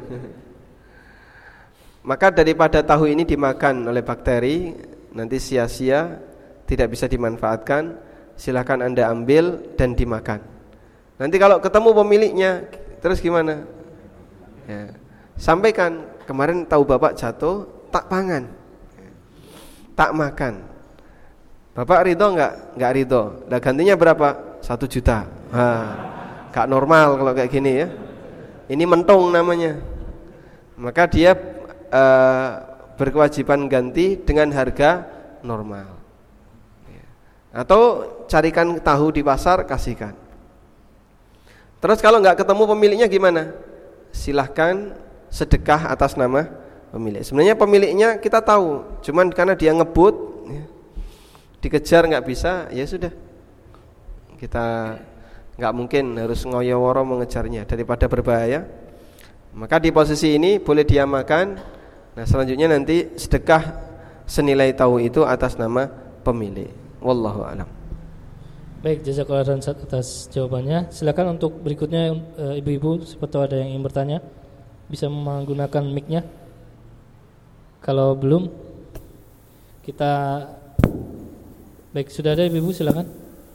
Maka daripada tahu ini dimakan oleh bakteri, nanti sia-sia, tidak bisa dimanfaatkan, silakan Anda ambil dan dimakan. Nanti kalau ketemu pemiliknya, terus gimana? Ya, sampaikan, kemarin tahu Bapak jatuh, tak pangan, tak makan. Bapak ridho enggak? Enggak ridho. Nah gantinya berapa? Satu juta. Nah, gak normal kalau kayak gini ya. Ini mentung namanya. Maka dia uh, berkewajiban ganti dengan harga normal. Atau carikan tahu di pasar, kasihkan. Terus kalau nggak ketemu pemiliknya gimana? Silahkan sedekah atas nama pemilik. Sebenarnya pemiliknya kita tahu, cuman karena dia ngebut, ya, dikejar nggak bisa, ya sudah. Kita nggak mungkin harus ngoyo-woro mengejarnya, daripada berbahaya. Maka di posisi ini boleh dia makan. Nah selanjutnya nanti sedekah senilai tahu itu atas nama pemilik. Wallahu a'lam. Baik, jazakallahu khairan atas jawabannya. Silakan untuk berikutnya e, ibu-ibu, siapa tahu ada yang ingin bertanya, bisa menggunakan mic-nya. Kalau belum, kita baik, sudah ada ibu-ibu, silakan.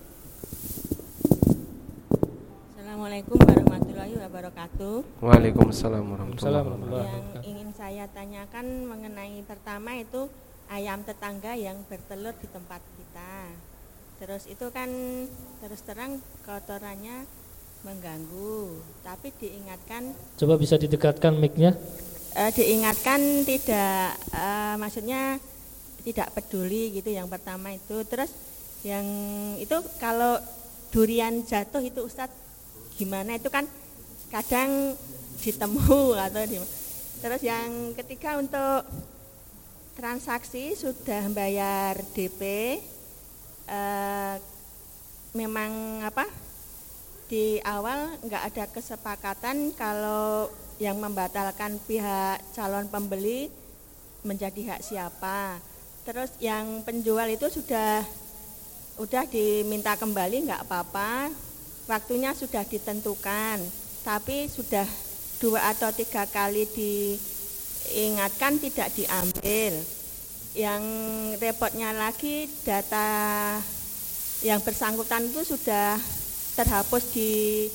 Assalamualaikum warahmatullahi wabarakatuh. Waalaikumsalam warahmatullahi wabarakatuh. Yang ingin saya tanyakan mengenai pertama itu ayam tetangga yang bertelur di tempat kita. Terus itu kan terus terang kotorannya mengganggu, tapi diingatkan. Coba bisa didekatkan mic-nya. Uh, diingatkan tidak, uh, maksudnya tidak peduli gitu. Yang pertama itu, terus yang itu kalau durian jatuh itu Ustadz gimana? Itu kan kadang ditemu atau di. Terus yang ketiga untuk transaksi sudah bayar D P. Uh, memang apa di awal nggak ada kesepakatan kalau yang membatalkan pihak calon pembeli menjadi hak siapa. Terus yang penjual itu sudah udah diminta kembali nggak apa-apa, waktunya sudah ditentukan. tapi sudah dua atau tiga kali diingatkan tidak diambil. Yang repotnya lagi data yang bersangkutan itu sudah terhapus di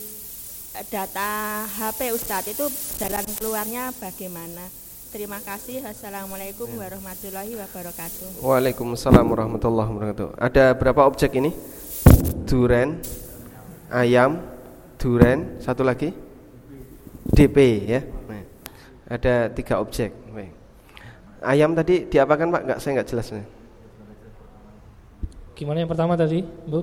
data H P Ustadz. Itu jalan keluarnya bagaimana? Terima kasih. Assalamualaikum warahmatullahi wabarakatuh. Waalaikumsalam warahmatullahi wabarakatuh. Ada berapa objek ini? Duren, ayam, duren, satu lagi D P ya. Nah, ada tiga objek. Baik. Ayam tadi diapakan Pak? Enggak, saya enggak jelas nih. Gimana yang pertama tadi, Bu?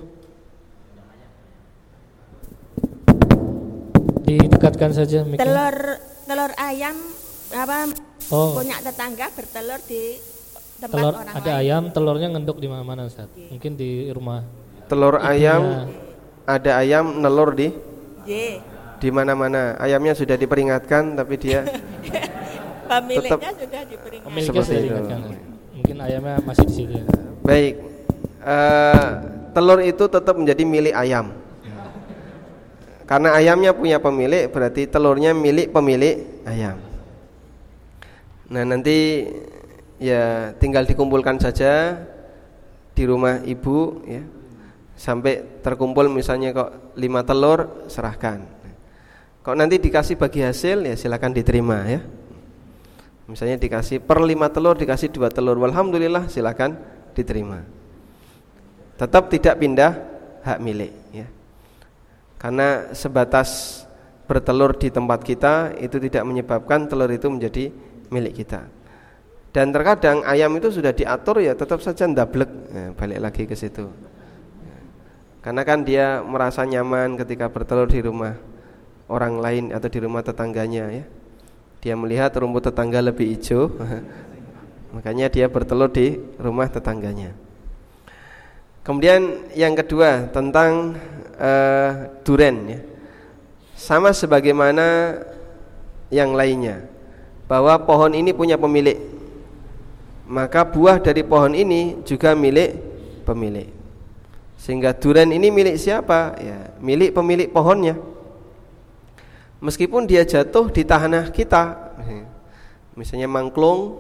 Didekatkan saja mic-nya. Telur telur ayam apa? Oh. Punya tetangga bertelur di tempat Telur orang ada lain. ayam, telurnya ngenduk di mana-mana Ustaz. Mungkin di rumah. Telur Ibunya. ayam, ada ayam nelur di Y. di mana-mana. Ayamnya sudah diperingatkan tapi dia Pemiliknya Tetap- sudah diperingatkan. Pemiliknya Seperti sudah itu. diingatkan. Mungkin ayamnya masih di situ. baik. Eh, telur itu tetap menjadi milik ayam. Karena ayamnya punya pemilik, berarti telurnya milik pemilik ayam. Nah, nanti ya tinggal dikumpulkan saja di rumah ibu ya. Sampai terkumpul misalnya kok lima telur, serahkan. Kok nanti dikasih bagi hasil ya silakan diterima ya. Misalnya dikasih per lima telur dikasih dua telur, alhamdulillah silakan diterima. Tetap tidak pindah hak milik ya. Karena sebatas bertelur di tempat kita itu tidak menyebabkan telur itu menjadi milik kita. Dan terkadang ayam itu sudah diatur ya tetap saja ndablek. Nah, balik lagi ke situ. Karena kan dia merasa nyaman ketika bertelur di rumah orang lain atau di rumah tetangganya ya. Dia melihat rumput tetangga lebih hijau, makanya dia bertelur di rumah tetangganya. Kemudian yang kedua tentang uh, duren ya. Sama sebagaimana yang lainnya, bahwa pohon ini punya pemilik, maka buah dari pohon ini juga milik pemilik. Sehingga duren ini milik siapa? Ya, milik pemilik pohonnya. Meskipun dia jatuh di tanah kita, misalnya mangklung,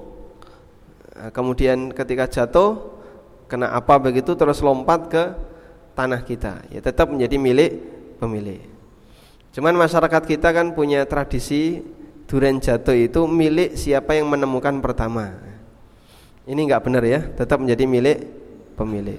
kemudian ketika jatuh kena apa begitu terus lompat ke tanah kita, ya tetap menjadi milik pemilik. Cuman masyarakat kita kan punya tradisi duren jatuh itu milik siapa yang menemukan pertama. Ini enggak benar ya, tetap menjadi milik pemilik.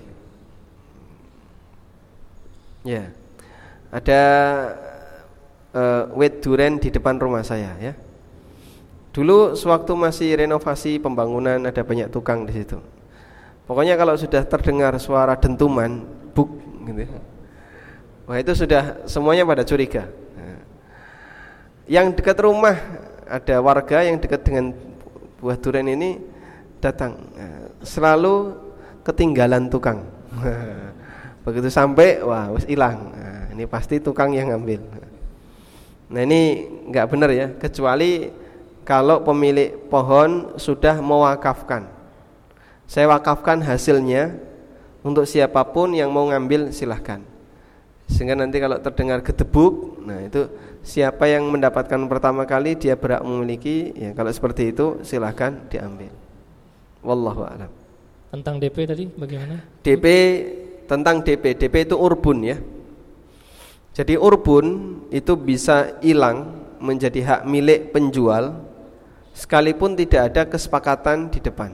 Ya. Ada Uh, wet duren di depan rumah saya ya. Dulu sewaktu masih renovasi pembangunan ada banyak tukang di situ. Pokoknya kalau sudah terdengar suara dentuman, buk gitu ya. Wah itu sudah semuanya pada curiga. Nah, yang dekat rumah ada warga yang dekat dengan buah duren ini datang, nah, selalu ketinggalan tukang. Begitu sampai, wah wis hilang. Nah, ini pasti tukang yang ngambil. Nah ini enggak benar ya, kecuali kalau pemilik pohon sudah mewakafkan. Saya wakafkan hasilnya untuk siapapun yang mau ngambil silahkan. Sehingga nanti kalau terdengar gedebuk, nah itu siapa yang mendapatkan pertama kali dia berhak memiliki. Ya kalau seperti itu silahkan diambil. Wallahu a'lam. Tentang D P tadi bagaimana? D P tentang D P, D P itu urbun ya. Jadi urbun itu bisa hilang menjadi hak milik penjual sekalipun tidak ada kesepakatan di depan.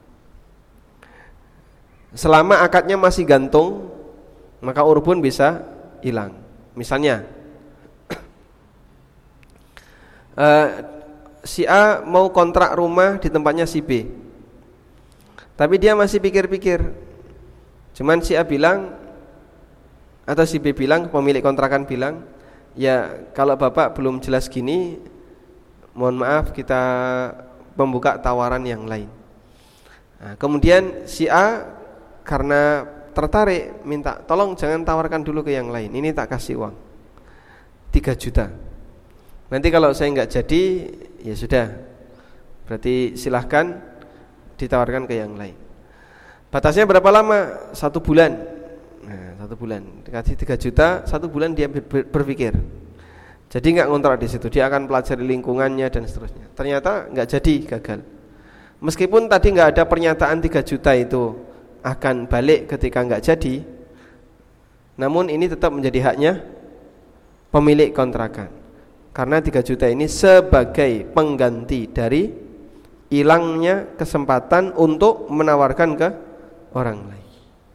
Selama akadnya masih gantung, maka urbun bisa hilang. Misalnya uh, si A mau kontrak rumah di tempatnya si B, tapi dia masih pikir-pikir. Cuman si A bilang atau si B bilang, pemilik kontrakan bilang, ya kalau bapak belum jelas gini, mohon maaf kita membuka tawaran yang lain. Nah, kemudian si A karena tertarik minta, tolong jangan tawarkan dulu ke yang lain, ini tak kasih uang tiga juta. Nanti kalau saya enggak jadi, ya sudah, berarti silahkan ditawarkan ke yang lain. Batasnya berapa lama? Satu bulan. Nah, satu bulan dikasih tiga juta, satu bulan dia ber- berpikir. Jadi nggak ngontrak di situ, dia akan pelajari lingkungannya dan seterusnya. Ternyata nggak jadi, gagal. Meskipun tadi nggak ada pernyataan tiga juta itu akan balik ketika nggak jadi, namun ini tetap menjadi haknya pemilik kontrakan. Karena tiga juta ini sebagai pengganti dari hilangnya kesempatan untuk menawarkan ke orang lain.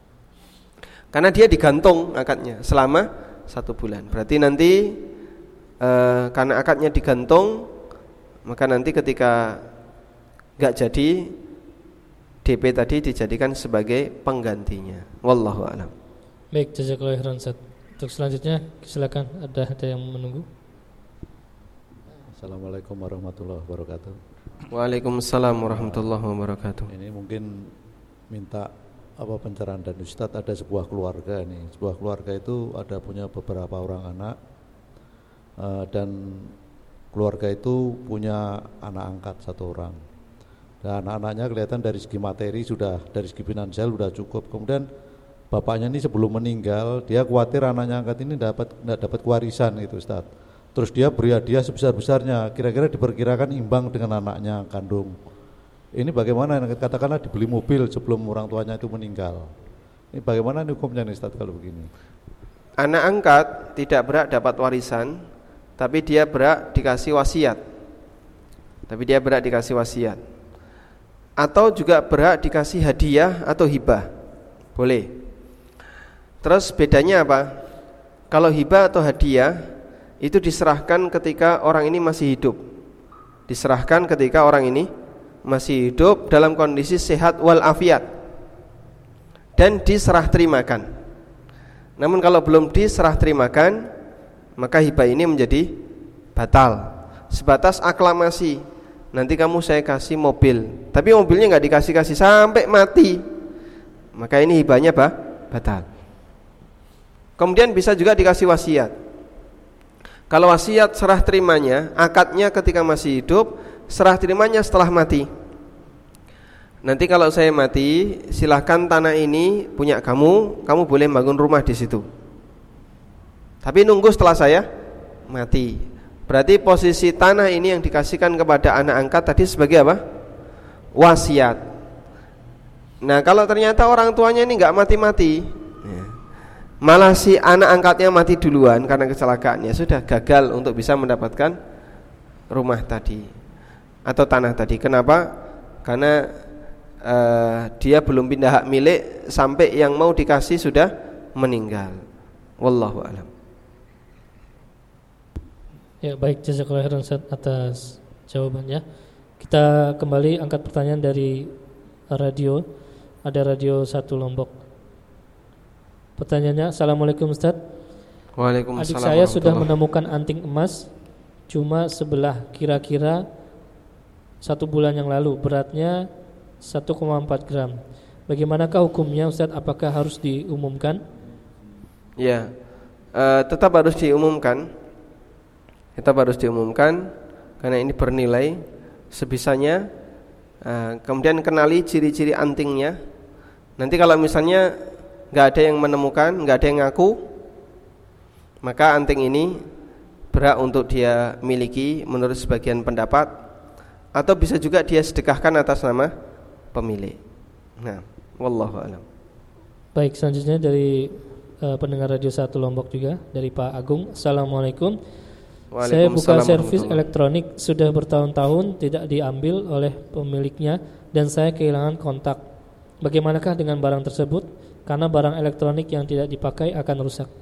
Karena dia digantung akadnya selama satu bulan. Berarti nanti eh, karena akadnya digantung, maka nanti ketika gak jadi, D P tadi dijadikan sebagai penggantinya. Wallahu a'lam. Baik, jazakallahu khairan Ustaz. Untuk selanjutnya silakan, ada ada yang menunggu. Assalamualaikum warahmatullahi wabarakatuh. Waalaikumsalam warahmatullahi wabarakatuh. Ini mungkin minta apa pencerahan dan Ustadz. Ada sebuah keluarga nih, sebuah keluarga itu ada punya beberapa orang anak, uh, dan keluarga itu punya anak angkat satu orang. Dan anak-anaknya kelihatan dari segi materi sudah, dari segi finansial sudah cukup. Kemudian bapaknya ini sebelum meninggal, dia khawatir anaknya angkat ini dapat tidak dapat warisan itu Ustadz. Terus dia beri hadiah sebesar-besarnya, kira-kira diperkirakan imbang dengan anaknya kandung. Ini bagaimana? Katakanlah dibeli mobil sebelum orang tuanya itu meninggal. Ini bagaimana hukumnya nih Ustaz kalau begini? Anak angkat tidak berhak dapat warisan, tapi dia berhak dikasih wasiat. Tapi dia berhak dikasih wasiat. Atau juga berhak dikasih hadiah atau hibah. Boleh. Terus bedanya apa? Kalau hibah atau hadiah itu diserahkan ketika orang ini masih hidup. Diserahkan ketika orang ini masih hidup dalam kondisi sehat wal afiat, dan diserah terimakan. Namun kalau belum diserah terimakan, maka hibah ini menjadi batal. Sebatas aklamasi, nanti kamu saya kasih mobil, tapi mobilnya nggak dikasih-kasih sampai mati, maka ini hibahnya bah, batal. Kemudian bisa juga dikasih wasiat. Kalau wasiat serah terimanya, akadnya ketika masih hidup, serah terimanya setelah mati. Nanti kalau saya mati, silahkan tanah ini punya kamu, kamu boleh bangun rumah di situ. Tapi nunggu setelah saya mati. Berarti posisi tanah ini yang dikasihkan kepada anak angkat tadi sebagai apa? Wasiat. Nah kalau ternyata orang tuanya ini nggak mati-mati, malah si anak angkatnya mati duluan karena kecelakaannya, sudah gagal untuk bisa mendapatkan rumah tadi atau tanah tadi. Kenapa? Karena uh, dia belum pindah hak milik sampai yang mau dikasih sudah meninggal. Wallahu a'lam. Ya baik, jazakallahu khairan Ustaz atas jawabannya. Kita kembali angkat pertanyaan dari radio. Ada radio satu Lombok. Pertanyaannya, Assalamualaikum Ustaz. Waalaikumsalam. Adik saya sudah menemukan anting emas cuma sebelah, kira-kira satu bulan yang lalu, beratnya satu koma empat gram. Bagaimanakah hukumnya Ustaz? Apakah harus diumumkan? Ya, uh, tetap harus diumumkan. Tetap harus diumumkan karena ini bernilai sebisanya. uh, Kemudian kenali ciri-ciri antingnya. Nanti kalau misalnya nggak ada yang menemukan, nggak ada yang ngaku, maka anting ini berhak untuk dia miliki menurut sebagian pendapat, atau bisa juga dia sedekahkan atas nama pemilik. Nah, wallahu a'lam. Baik, selanjutnya dari uh, pendengar radio satu Lombok juga, dari Pak Agung. Assalamualaikum. Saya buka servis elektronik sudah bertahun-tahun tidak diambil oleh pemiliknya dan saya kehilangan kontak. Bagaimanakah dengan barang tersebut? Karena barang elektronik yang tidak dipakai akan rusak.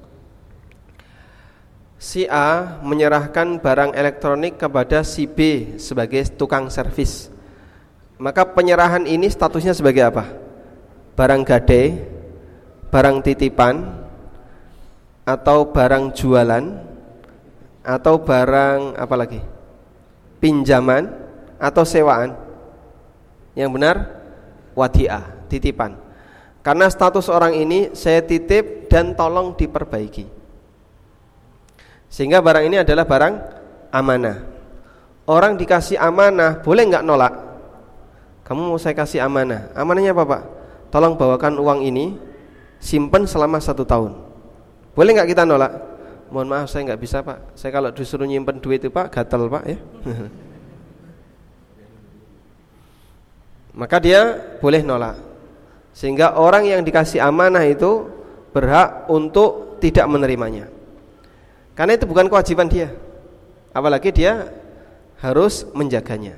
Si A menyerahkan barang elektronik kepada si B sebagai tukang servis. Maka penyerahan ini statusnya sebagai apa? Barang gade, barang titipan, atau barang jualan, atau barang apa lagi? Pinjaman atau sewaan? Yang benar wadi'ah, titipan. Karena status orang ini saya titip dan tolong diperbaiki. Sehingga barang ini adalah barang amanah. Orang dikasih amanah boleh enggak nolak? Kamu mau saya kasih amanah. Amanahnya apa Pak? Tolong bawakan uang ini, simpen selama satu tahun. Boleh enggak kita nolak? mohon maaf saya nggak bisa Pak, saya kalau disuruh nyimpen duit itu Pak gatel Pak ya. Maka dia boleh nolak. Sehingga orang yang dikasih amanah itu berhak untuk tidak menerimanya, karena itu bukan kewajiban dia, apalagi dia harus menjaganya.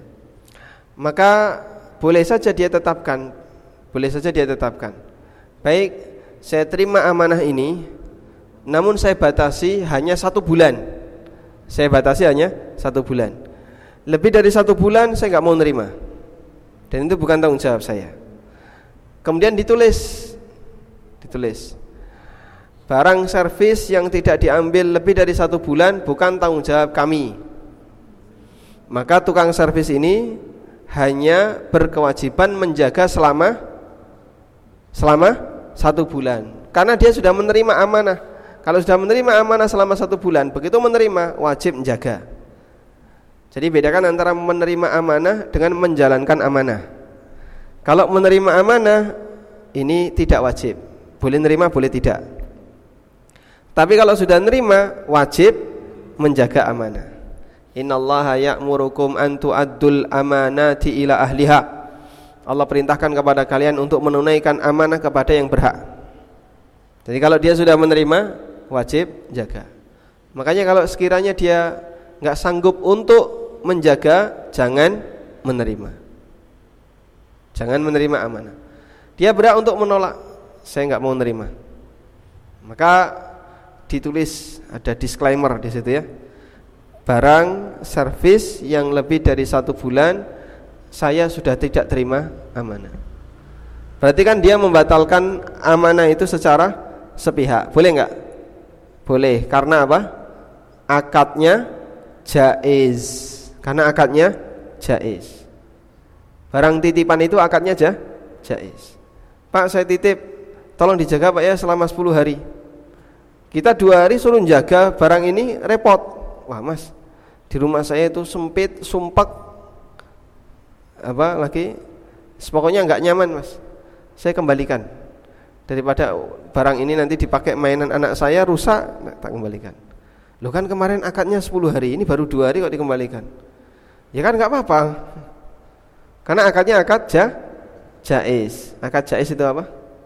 Maka boleh saja dia tetapkan, boleh saja dia tetapkan, baik saya terima amanah ini, namun saya batasi hanya satu bulan. Saya batasi hanya satu bulan. Lebih dari satu bulan saya nggak mau nerima, dan itu bukan tanggung jawab saya. Kemudian ditulis, ditulis barang servis yang tidak diambil lebih dari satu bulan bukan tanggung jawab kami. Maka tukang servis ini hanya berkewajiban menjaga selama selama satu bulan, karena dia sudah menerima amanah. Kalau sudah menerima amanah selama satu bulan, begitu menerima wajib menjaga. Jadi bedakan antara menerima amanah dengan menjalankan amanah. Kalau menerima amanah ini tidak wajib, boleh nerima boleh tidak. Tapi kalau sudah nerima wajib menjaga amanah. Innallaha ya'murukum an tu'addul amanati ila ahliha. Allah perintahkan kepada kalian untuk menunaikan amanah kepada yang berhak. Jadi kalau dia sudah menerima wajib jaga. Makanya kalau sekiranya dia enggak sanggup untuk menjaga, jangan menerima. Jangan menerima amanah. Dia berhak untuk menolak, saya enggak mau menerima. Maka ditulis, ada disclaimer di situ ya. Barang servis yang lebih dari satu bulan saya sudah tidak terima amanah. Berarti kan dia membatalkan amanah itu secara sepihak. Boleh enggak? Boleh. Karena apa? Akadnya jaiz. Karena akadnya jaiz. Barang titipan itu akadnya aja jaiz. Pak, saya titip, tolong dijaga Pak ya selama sepuluh hari. Kita dua hari suruh jaga barang ini repot. Wah Mas, di rumah saya itu sempit, sumpek, apa lagi, pokoknya nggak nyaman Mas, saya kembalikan. Daripada barang ini nanti dipakai mainan anak saya rusak, nah, tak kembalikan. Loh kan kemarin akadnya sepuluh hari, ini baru dua hari kok dikembalikan. Ya kan nggak apa-apa, karena akadnya akad ja, jaiz. Akad jaiz itu apa?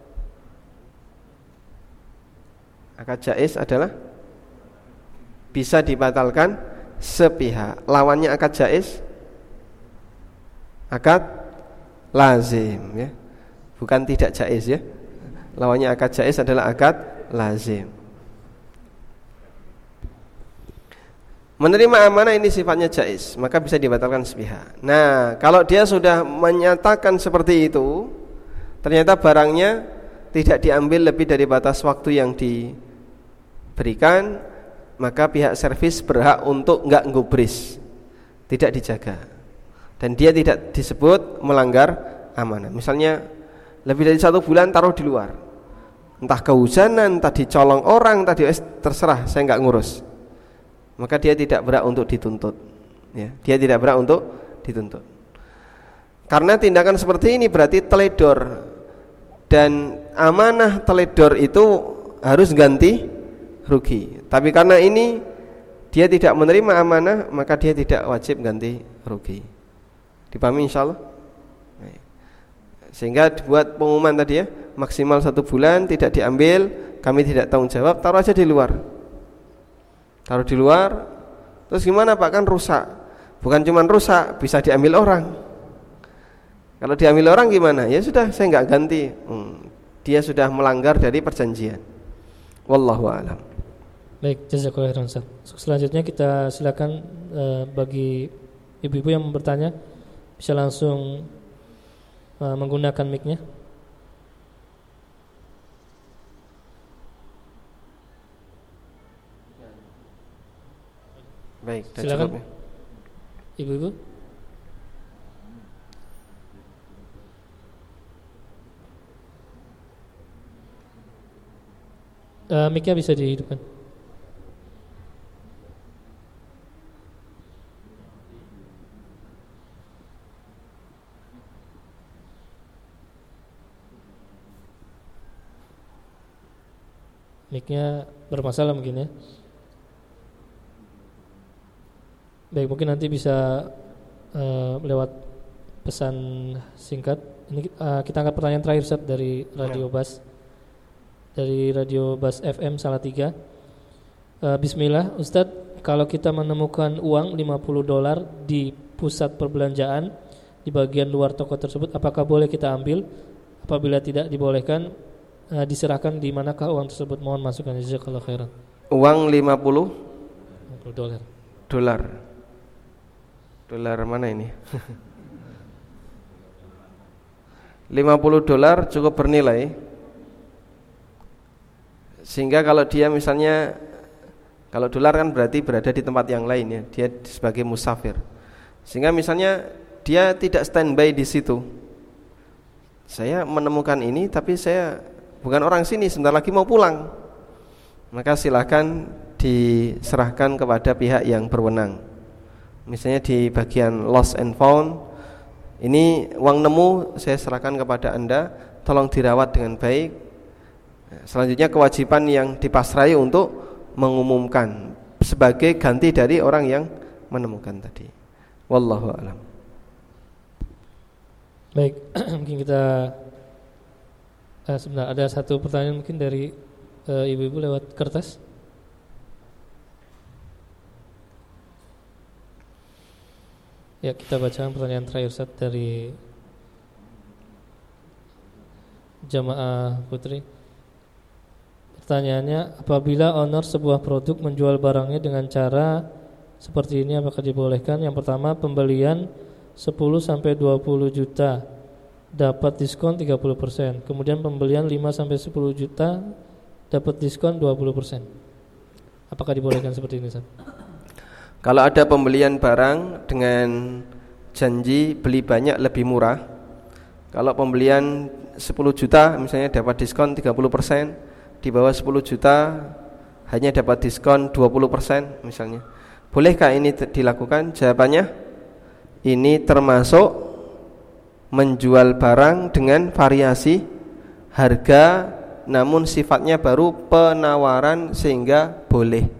Akad jaiz adalah bisa dibatalkan sepihak. Lawannya akad jaiz akad lazim ya. Bukan tidak jaiz ya. Lawannya akad jaiz adalah akad lazim. Menerima amanah ini sifatnya jaiz, maka bisa dibatalkan sepihak. Nah, kalau dia sudah menyatakan seperti itu, ternyata barangnya tidak diambil lebih dari batas waktu yang diberikan, maka pihak servis berhak untuk enggak ngubris, tidak dijaga, dan dia tidak disebut melanggar amanah. Misalnya lebih dari satu bulan taruh di luar, entah kehujanan, entah dicolong orang, entah di, terserah, saya enggak ngurus, maka dia tidak berhak untuk dituntut ya. Dia tidak berhak untuk dituntut, karena tindakan seperti ini berarti teledor, dan amanah teledor itu harus ganti rugi. Tapi karena ini dia tidak menerima amanah, maka dia tidak wajib ganti rugi. Dipahami insyaallah? Sehingga dibuat pengumuman tadi ya, maksimal satu bulan tidak diambil, kami tidak tanggung jawab, taruh aja di luar. Taruh di luar. Terus gimana Pak, kan rusak. Bukan cuma rusak, bisa diambil orang. Kalau diambil orang gimana? Ya sudah, saya enggak ganti. hmm. Dia sudah melanggar dari perjanjian. Wallahu a'lam. Baik, jazakallahu khairan Ustaz. Selanjutnya kita silakan uh, bagi ibu-ibu yang bertanya bisa langsung uh, menggunakan mic-nya. Baik, silakan cukup, ya. Ibu-ibu. Uh, mic-nya bisa dihidupkan. Mic-nya bermasalah mungkin ya. Baik, mungkin nanti bisa uh, lewat pesan singkat. Ini uh, kita angkat pertanyaan terakhir Ustaz dari Radio Bas. Dari Radio Bas F M Salatiga. uh, Bismillah Ustaz, kalau kita menemukan uang lima puluh dolar di pusat perbelanjaan di bagian luar toko tersebut, apakah boleh kita ambil? Apabila tidak dibolehkan, uh, diserahkan di manakah uang tersebut? Mohon masukan, jazakallahu khairan. Uang lima puluh dolar. Dolar. Dolar mana ini? lima puluh dolar cukup bernilai, sehingga kalau dia misalnya, kalau dolar kan berarti berada di tempat yang lain ya, dia sebagai musafir, sehingga misalnya dia tidak standby di situ. Saya menemukan ini tapi saya bukan orang sini, sebentar lagi mau pulang, maka silakan diserahkan kepada pihak yang berwenang. Misalnya di bagian lost and found, ini uang nemu saya serahkan kepada Anda, tolong dirawat dengan baik. Selanjutnya kewajiban yang dipasrai untuk mengumumkan sebagai ganti dari orang yang menemukan tadi. Wallahu a'lam. Baik, mungkin kita eh, sebentar, ada satu pertanyaan mungkin dari eh, ibu-ibu lewat kertas. Ya, kita bacakan pertanyaan terakhir Ustaz dari jamaah putri. Pertanyaannya, apabila owner sebuah produk menjual barangnya dengan cara seperti ini, apakah dibolehkan? Yang pertama, pembelian sepuluh sampai dua puluh juta dapat diskon tiga puluh persen. Kemudian pembelian lima sampai sepuluh juta dapat diskon dua puluh persen. Apakah dibolehkan seperti ini, Ustaz? Kalau ada pembelian barang dengan janji beli banyak lebih murah, kalau pembelian sepuluh juta misalnya dapat diskon tiga puluh persen, di bawah sepuluh juta hanya dapat diskon dua puluh persen misalnya. Bolehkah ini dilakukan? Jawabannya, ini termasuk menjual barang dengan variasi harga, namun sifatnya baru penawaran sehingga boleh.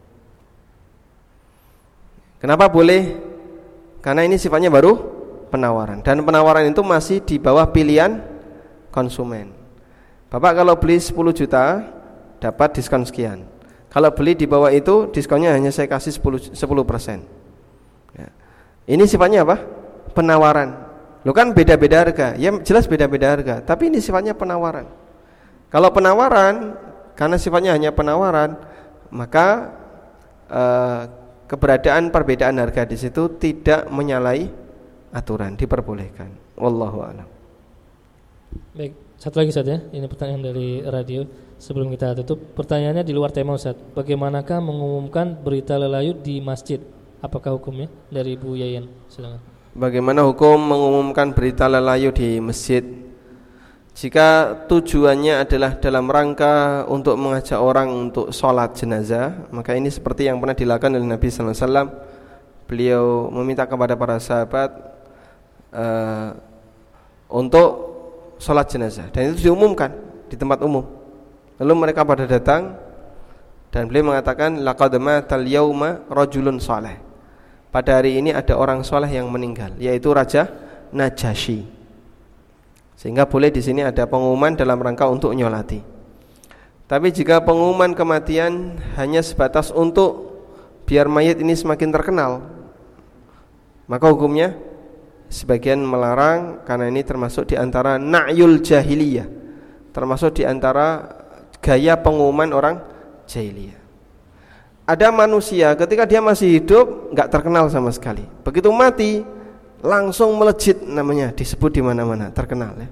Kenapa boleh? Karena ini sifatnya baru penawaran, dan penawaran itu masih di bawah pilihan konsumen. Bapak kalau beli sepuluh juta dapat diskon sekian. Kalau beli di bawah itu diskonnya hanya saya kasih sepuluh persen. Ya. Ini sifatnya apa? Penawaran. Loh kan beda-beda harga. Ya jelas beda-beda harga, tapi ini sifatnya penawaran. Kalau penawaran, karena sifatnya hanya penawaran, maka uh, keberadaan perbedaan harga di situ tidak menyalahi aturan, diperbolehkan. Wallahu a'lam. Baik, satu lagi Ustaz ya. Ini pertanyaan dari radio sebelum kita tutup. Pertanyaannya di luar tema Ustaz. Bagaimanakah mengumumkan berita lelayu di masjid? Apakah hukumnya? Dari Ibu Yayan, silakan. Bagaimana hukum mengumumkan berita lelayu di masjid? Jika tujuannya adalah dalam rangka untuk mengajak orang untuk sholat jenazah, maka ini seperti yang pernah dilakukan oleh Nabi sallallahu alaihi wasallam. Beliau meminta kepada para sahabat uh, untuk sholat jenazah, dan itu diumumkan di tempat umum. Lalu mereka pada datang, dan beliau mengatakan, laqad matal yauma rajulun saleh. Pada hari ini ada orang saleh yang meninggal, yaitu Raja Najasyi. Sehingga boleh di sini ada pengumuman dalam rangka untuk nyolati. Tapi jika pengumuman kematian hanya sebatas untuk biar mayit ini semakin terkenal, maka hukumnya sebagian melarang, karena ini termasuk di antara na'yul jahiliyah, termasuk di antara gaya pengumuman orang jahiliyah. Ada manusia ketika dia masih hidup enggak terkenal sama sekali. Begitu mati langsung melejit namanya, disebut di mana-mana, terkenal ya.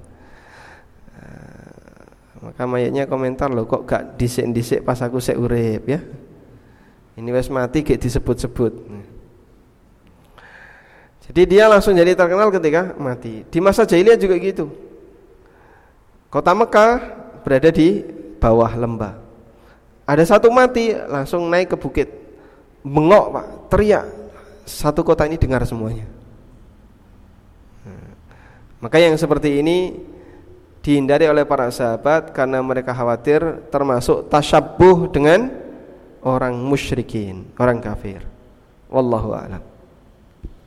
Maka mayatnya komentar, loh kok gak disik-disik pas aku sek urip ya. Ini wes mati gak disebut-sebut. Jadi dia langsung jadi terkenal ketika mati. Di masa jahiliyah juga gitu. Kota Mekah berada di bawah lembah. Ada satu mati langsung naik ke bukit, bengok Pak, teriak, satu kota ini dengar semuanya. Maka yang seperti ini dihindari oleh para sahabat karena mereka khawatir termasuk tasyabbuh dengan orang musyrikin, orang kafir. Wallahu a'lam.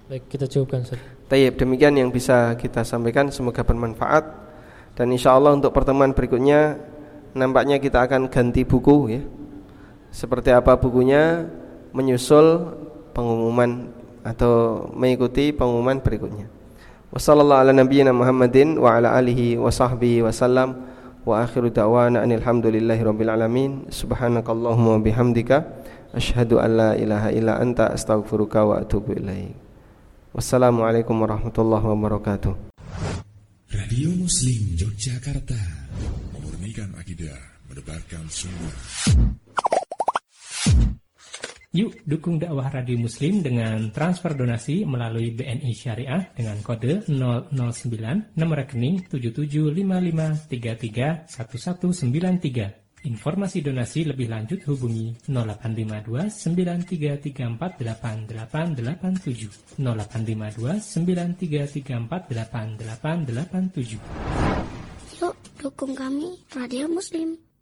Baik, kita cukupkan Ustaz. Tayyib, demikian yang bisa kita sampaikan, semoga bermanfaat. Dan insya Allah untuk pertemuan berikutnya nampaknya kita akan ganti buku ya. Seperti apa bukunya, menyusul pengumuman atau mengikuti pengumuman berikutnya. Wassallallahu ala nabiyyina Muhammadin wa ala alihi wa sahbihi wasallam. Wa akhiru da'wana anil hamdulillahi rabbil alamin. Subhanakallahumma bihamdika asyhadu an la ilaha illa anta astaghfiruka wa atubu ilaik. Wassalamualaikum warahmatullahi wabarakatuh. Radio Muslim Yogyakarta, memurnikan akidah, menebarkan sunnah. Yuk dukung dakwah Radio Muslim dengan transfer donasi melalui B N I Syariah dengan kode nol nol sembilan, nomor rekening tujuh tujuh lima lima tiga tiga satu satu sembilan tiga. Informasi donasi lebih lanjut hubungi nol delapan lima dua sembilan tiga tiga empat delapan delapan delapan tujuh nol delapan lima dua sembilan tiga tiga empat delapan delapan delapan tujuh. Yuk dukung kami Radio Muslim.